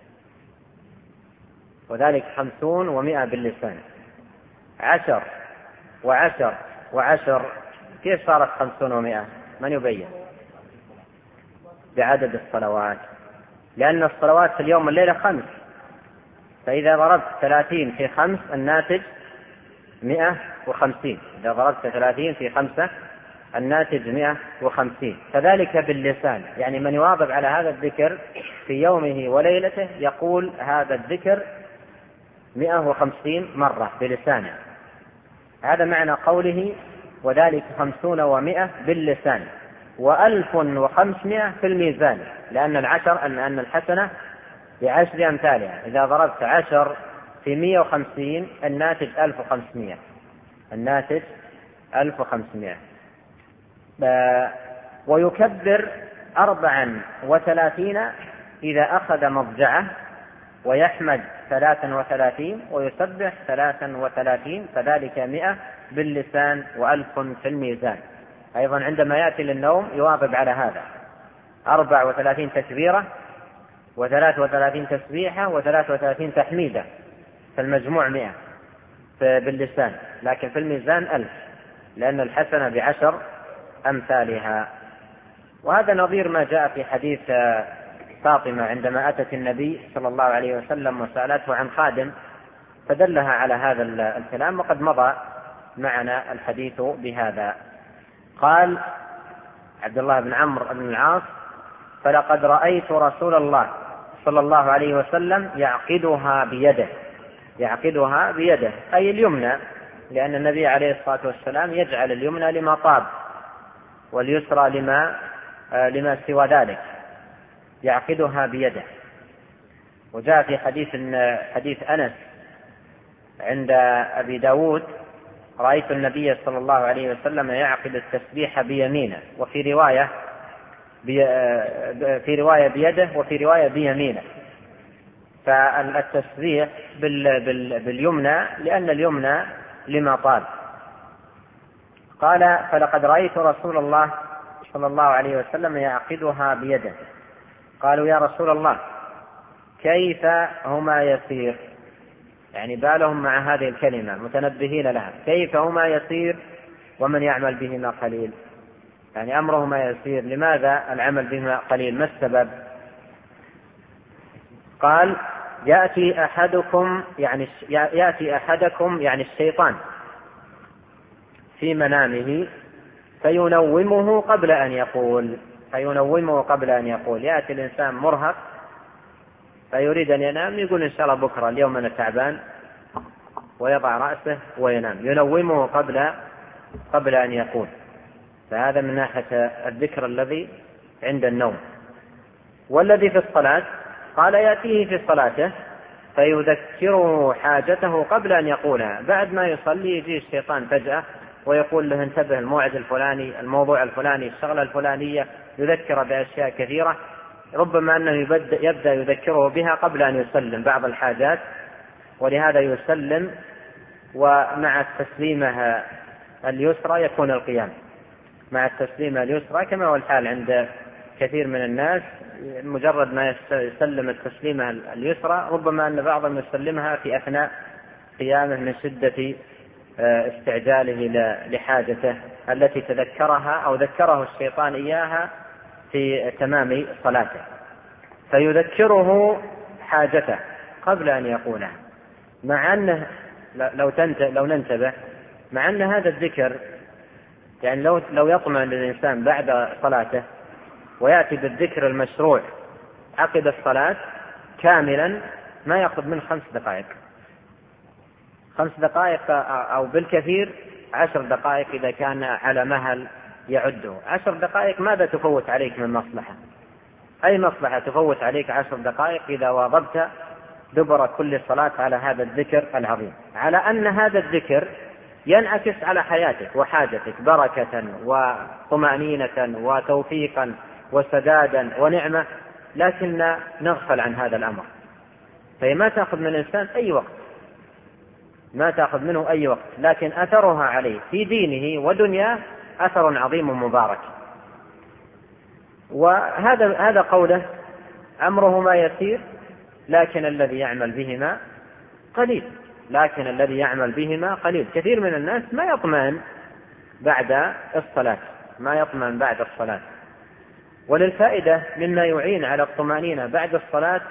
وذلك 50 و100 باللسان. 10 و10 و10، كيف صارت 50 و100؟ من يبين؟ بعدد الصلوات، لأن الصلوات في اليوم والليلة 5، فإذا ضربت 30 في 5 الناتج 150، إذا ضربت 30 في 5 الناتج 150. كذلك باللسان، يعني من يواظب على هذا الذكر في يومه وليلته يقول هذا الذكر 150 مرة بلسانه. هذا معنى قوله وذلك 50 و100 باللسان و1500 في الميزان، لأن أن الحسنة ب10 أمثالها. إذا ضربت 10 في 150 الناتج 1500، الناتج 1500. ويكبر 34 إذا أخذ مضجعه، ويحمد 33 ويسبح 33، فذلك 100 باللسان و1000 في الميزان. أيضا عندما يأتي للنوم يواظب على هذا، 34 تكبيرة و33 تسبيحة و33 تحميدة، فالمجموع 100 باللسان، لكن في الميزان 1000، لأن الحسنة ب10 أمثالها. وهذا نظير ما جاء في حديث فاطمة عندما أتت النبي صلى الله عليه وسلم وسألته عن خادم، فدلها على هذا الكلام، وقد مضى معنا الحديث بهذا. قال عبد الله بن عمرو بن العاص: فلقد رأيت رسول الله صلى الله عليه وسلم يعقدها بيده، يعقدها بيده أي اليمنى، لأن النبي عليه الصلاة والسلام يجعل اليمنى لما طاب واليسرى لما سوى ذلك، يعقدها بيده. وجاء في حديث أنس عند أبي داود: رأيت النبي صلى الله عليه وسلم يعقد التسبيح بيمينه، وفي رواية بيده وفي رواية بيمينه. فالتسبيح باليمنى لأن اليمنى لما طال. قال: فلقد رأيت رسول الله صلى الله عليه وسلم يعقدها بيده. قالوا: يا رسول الله كيف هما يسير؟ يعني بالهم مع هذه الكلمة متنبهين لها، كيف هما يسير ومن يعمل بهما قليل؟ يعني أمرهما يسير، لماذا العمل بهما قليل؟ ما السبب؟ قال: يأتي أحدكم يعني الشيطان في منامه فينومه قبل أن يقول. يأتي الإنسان مرهق فيريد أن ينام، يقول إن شاء الله بكرة، اليوم أنا تعبان، ويضع رأسه وينام، ينومه قبل أن يقول. فهذا من ناحية الذكر الذي عند النوم. والذي في الصلاة قال: يأتيه في صلاته فيذكره حاجته قبل أن يقولها. بعد ما يصلي يجي الشيطان فجأة ويقول له: انتبه، الموعد الفلاني، الموضوع الفلاني، الشغلة الفلانية، يذكر بأشياء كثيرة، ربما أنه يبدأ يذكره بها قبل أن يسلم بعض الحاجات، ولهذا يسلم ومع التسليمة اليسرى يكون القيام، مع التسليمة اليسرى، كما هو الحال عند كثير من الناس. مجرد ما يسلم التسليمة اليسرى ربما أن بعضهم يسلمها في أثناء قيامه من شدة استعجاله لحاجته التي تذكرها أو ذكره الشيطان إياها في تمام صلاته، فيذكره حاجته قبل أن يقولها. مع أنه لو ننتبه، مع أن هذا الذكر يعني لو يطمئن الإنسان بعد صلاته ويأتي بالذكر المشروع عقد الصلاة كاملا ما يأخذ من 5 دقائق، 5 دقائق أو بالكثير 10 دقائق إذا كان على مهل يعده. 10 دقائق ماذا تفوت عليك من مصلحة؟ أي مصلحة تفوت عليك 10 دقائق إذا واظبت دبر كل صلاة على هذا الذكر العظيم، على أن هذا الذكر ينعكس على حياتك وحاجتك بركة وطمأنينة وتوفيقا وسدادا ونعمة، لكن نغفل عن هذا الأمر. فما تأخذ من الإنسان أي وقت، ما تأخذ منه أي وقت، لكن أثرها عليه في دينه ودنياه أثر عظيم مبارك. وهذا قوله: أمرهما يسير لكن الذي يعمل بهما قليل. كثير من الناس ما يطمئن بعد الصلاة، وللفائدة مما يعين على الطمأنينة بعد الصلاة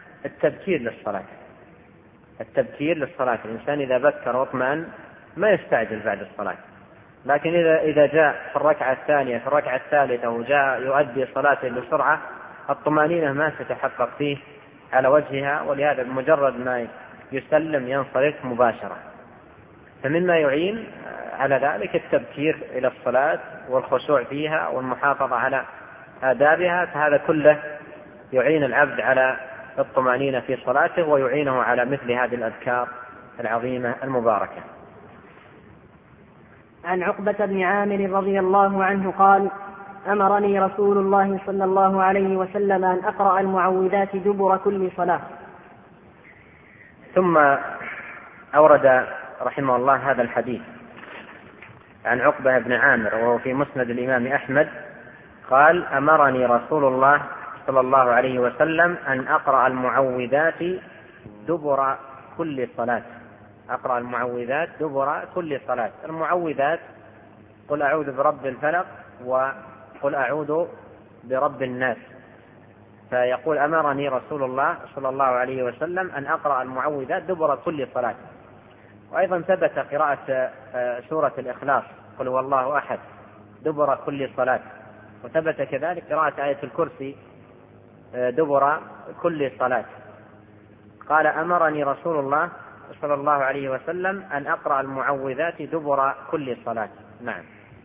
التبكير للصلاة. الإنسان إذا بكر واطمأن ما يستعجل بعد الصلاة، لكن إذا جاء في الركعة الثانية في الركعة الثالثة وجاء يؤدي صلاته بسرعة، الطمأنينة ما تتحقق فيه على وجهها، ولهذا بمجرد ما يسلم ينصرف مباشرة. فمما يعين على ذلك التبكير إلى الصلاة والخشوع فيها والمحافظة على آدابها، فهذا كله يعين العبد على الطمأنينة في صلاته ويعينه على مثل هذه الأذكار العظيمة المباركة. عن عقبة بن عامر رضي الله عنه قال: أمرني رسول الله صلى الله عليه وسلم أن أقرأ المعوذات دبر كل صلاة. ثم أورد رحمه الله هذا الحديث عن عقبة بن عامر وهو في مسند الإمام أحمد قال: أمرني رسول الله صلى الله عليه وسلم أن أقرأ المعوذات دبر كل صلاة. المعوذات: قل أعوذ برب الفلق وقل أعوذ برب الناس. فيقول: أمرني رسول الله صلى الله عليه وسلم أن أقرأ المعوذات دبر كل صلاة. وأيضا ثبت قراءة سورة الإخلاص قل هو الله أحد دبر كل صلاة، وثبت كذلك قراءة آية الكرسي دبر كل صلاة. قال: أمرني رسول الله صلى الله عليه وسلم أن أقرأ المعوذات دبر كل صلاة. نعم.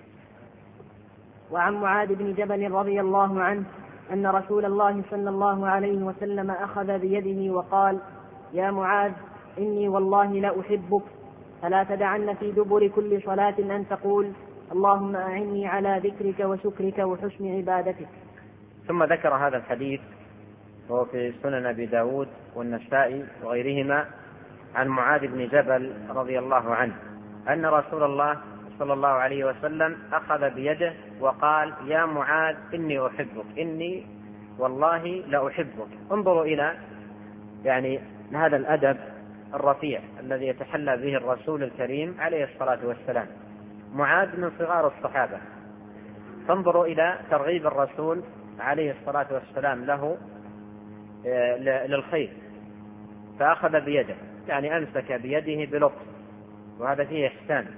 وعن معاذ بن جبل رضي الله عنه أن رسول الله صلى الله عليه وسلم أخذ بيده وقال: يا معاذ إني والله لأحبك، فلا تدعن في دبر كل صلاة أن تقول: اللهم أعني على ذكرك وشكرك وحسن عبادتك. ثم ذكر هذا الحديث وهو في سنن أبي داود والنسائي وغيرهما عن معاذ بن جبل رضي الله عنه أن رسول الله صلى الله عليه وسلم أخذ بيده وقال: يا معاذ إني أحبك، إني والله لأحبك. انظروا إلى هذا الأدب الرفيع الذي يتحلى به الرسول الكريم عليه الصلاة والسلام. معاذ من صغار الصحابة، فانظروا إلى ترغيب الرسول عليه الصلاة والسلام له للخير، فأخذ بيده، أمسك بيده بلطف، وهذا فيه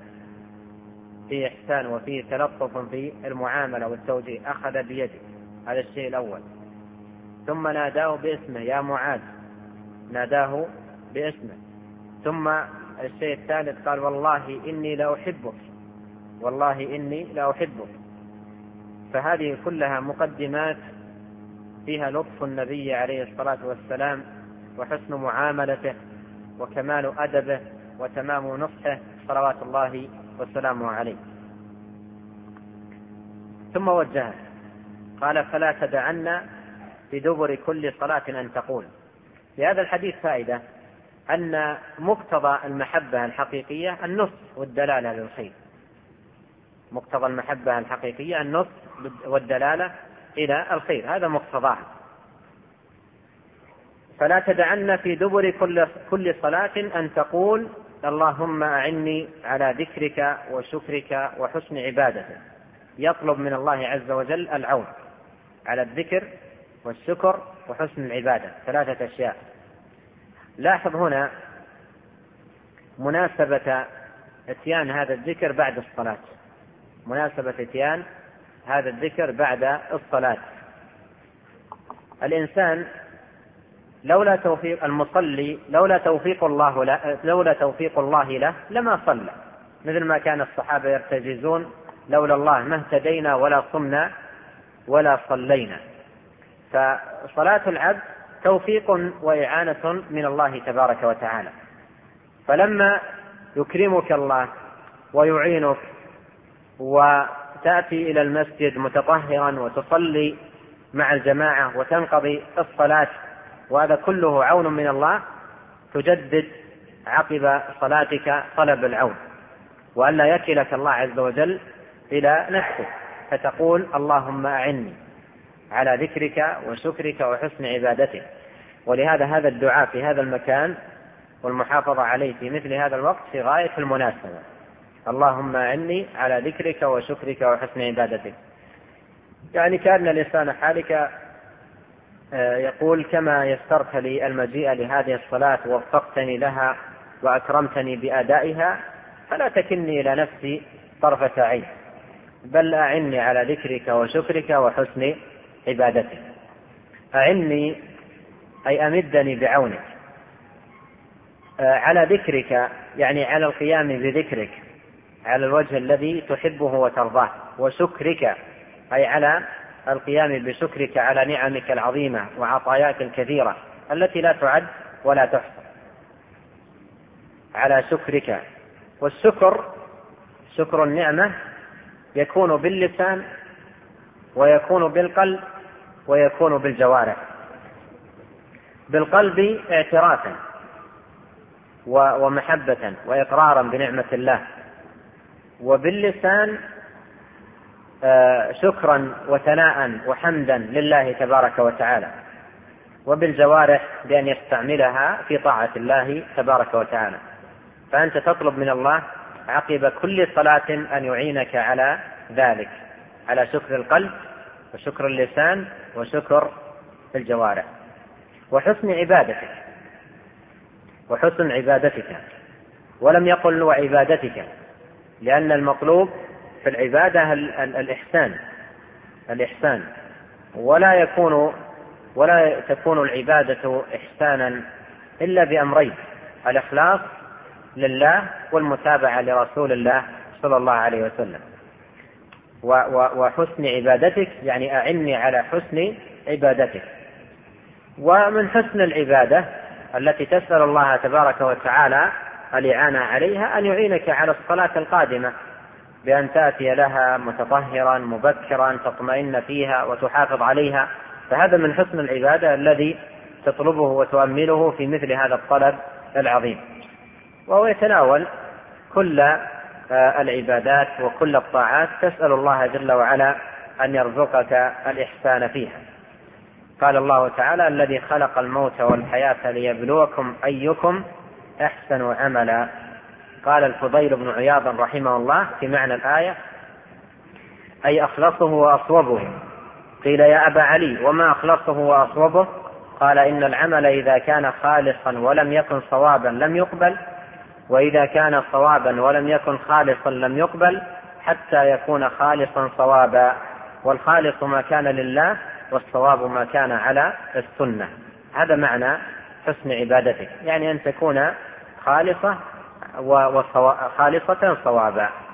إحسان وفيه تلطف في المعاملة والتوجيه. أخذ بيده، هذا الشيء الأول. ثم ناداه باسمه: يا معاذ، ناداه باسمه. ثم الشيء الثالث قال: والله إني لأحبك، والله إني لأحبك. فهذه كلها مقدمات فيها لطف النبي عليه الصلاة والسلام وحسن معاملته وكمال أدبه وتمام نصحه صلوات الله والسلام عليه. ثم وجهه قال: فلا تدعن في دبر كل صلاة أن تقول. في هذا الحديث فائدة أن مقتضى المحبة الحقيقية النصح والدلالة للخير. مقتضى المحبة الحقيقية النصح والدلالة إلى الخير، هذا مقتضاها. فلا تدعن في دبر كل صلاة أن تقول: اللهم أعني على ذكرك وشكرك وحسن عبادتك. يطلب من الله عز وجل العون على الذكر والشكر وحسن العبادة، 3 أشياء. لاحظ هنا مناسبة اتيان هذا الذكر بعد الصلاة، مناسبة اتيان هذا الذكر بعد الصلاة. الإنسان لولا توفيق المصلي، لولا توفيق الله له لما صلى، مثل ما كان الصحابة يرتجزون: لولا الله ما اهتدينا ولا صمنا ولا صلينا. فصلاة العبد توفيق وإعانة من الله تبارك وتعالى. فلما يكرمك الله ويعينك وتأتي إلى المسجد متطهرا وتصلي مع الجماعة وتنقضي الصلاة، وهذا كله عون من الله، تجدد عقب صلاتك طلب العون، وألا يكلك الله عز وجل إلى نفسك، فتقول: اللهم أعني على ذكرك وشكرك وحسن عبادتك. ولهذا هذا الدعاء في هذا المكان والمحافظة عليه في مثل هذا الوقت في غاية المناسبة: اللهم أعني على ذكرك وشكرك وحسن عبادتك. كان لسان حالك يقول: كما يسرت لي المجيء لهذه الصلاة ووفقتني لها وأكرمتني بأدائها، فلا تكلني إلى نفسي طرفة عين، بل أعني على ذكرك وشكرك وحسن عبادتك. أعني أي أمدني بعونك، على ذكرك على القيام بذكرك على الوجه الذي تحبه وترضاه، وشكرك أي على القيام بشكرك على نعمك العظيمة وعطاياك الكثيرة التي لا تعد ولا تحصى، على شكرك. والشكر، شكر النعمة، يكون باللسان ويكون بالقلب ويكون بالجوارح. بالقلب اعترافا ومحبة وإقرارا بنعمة الله، وباللسان شكرا وثناء وحمدا لله تبارك وتعالى، وبالجوارح بأن يستعملها في طاعة الله تبارك وتعالى. فأنت تطلب من الله عقب كل صلاة أن يعينك على ذلك، على شكر القلب وشكر اللسان وشكر الجوارح وحسن عبادتك، وحسن عبادتك. ولم يقل وعبادتك، لأن المطلوب في العبادة الإحسان، ولا تكون العبادة إحسانا إلا بأمرين: الإخلاص لله والمتابعة لرسول الله صلى الله عليه وسلم. وحسن عبادتك يعني أعني على حسن عبادتك. ومن حسن العبادة التي تسأل الله تبارك وتعالى الإعانة عليها أن يعينك على الصلاة القادمة بأن تأتي لها متطهرا مبكرا تطمئن فيها وتحافظ عليها. فهذا من حسن العبادة الذي تطلبه وتؤمله في مثل هذا الطلب العظيم، وهو يتناول كل العبادات وكل الطاعات، تسأل الله جل وعلا أن يرزقك الإحسان فيها. قال الله تعالى: الذي خلق الموت والحياة ليبلوكم أيكم أحسن عملا. قال الفضيل بن عياض رحمه الله في معنى الآية: أي أخلصه وأصوبه. قيل: يا أبا علي وما أخلصه وأصوبه؟ قال: إن العمل إذا كان خالصا ولم يكن صوابا لم يقبل، وإذا كان صوابا ولم يكن خالصا لم يقبل، حتى يكون خالصا صوابا. والخالص ما كان لله، والصواب ما كان على السنة. هذا معنى حسن عبادتك، يعني أن تكون خالصة صوابا.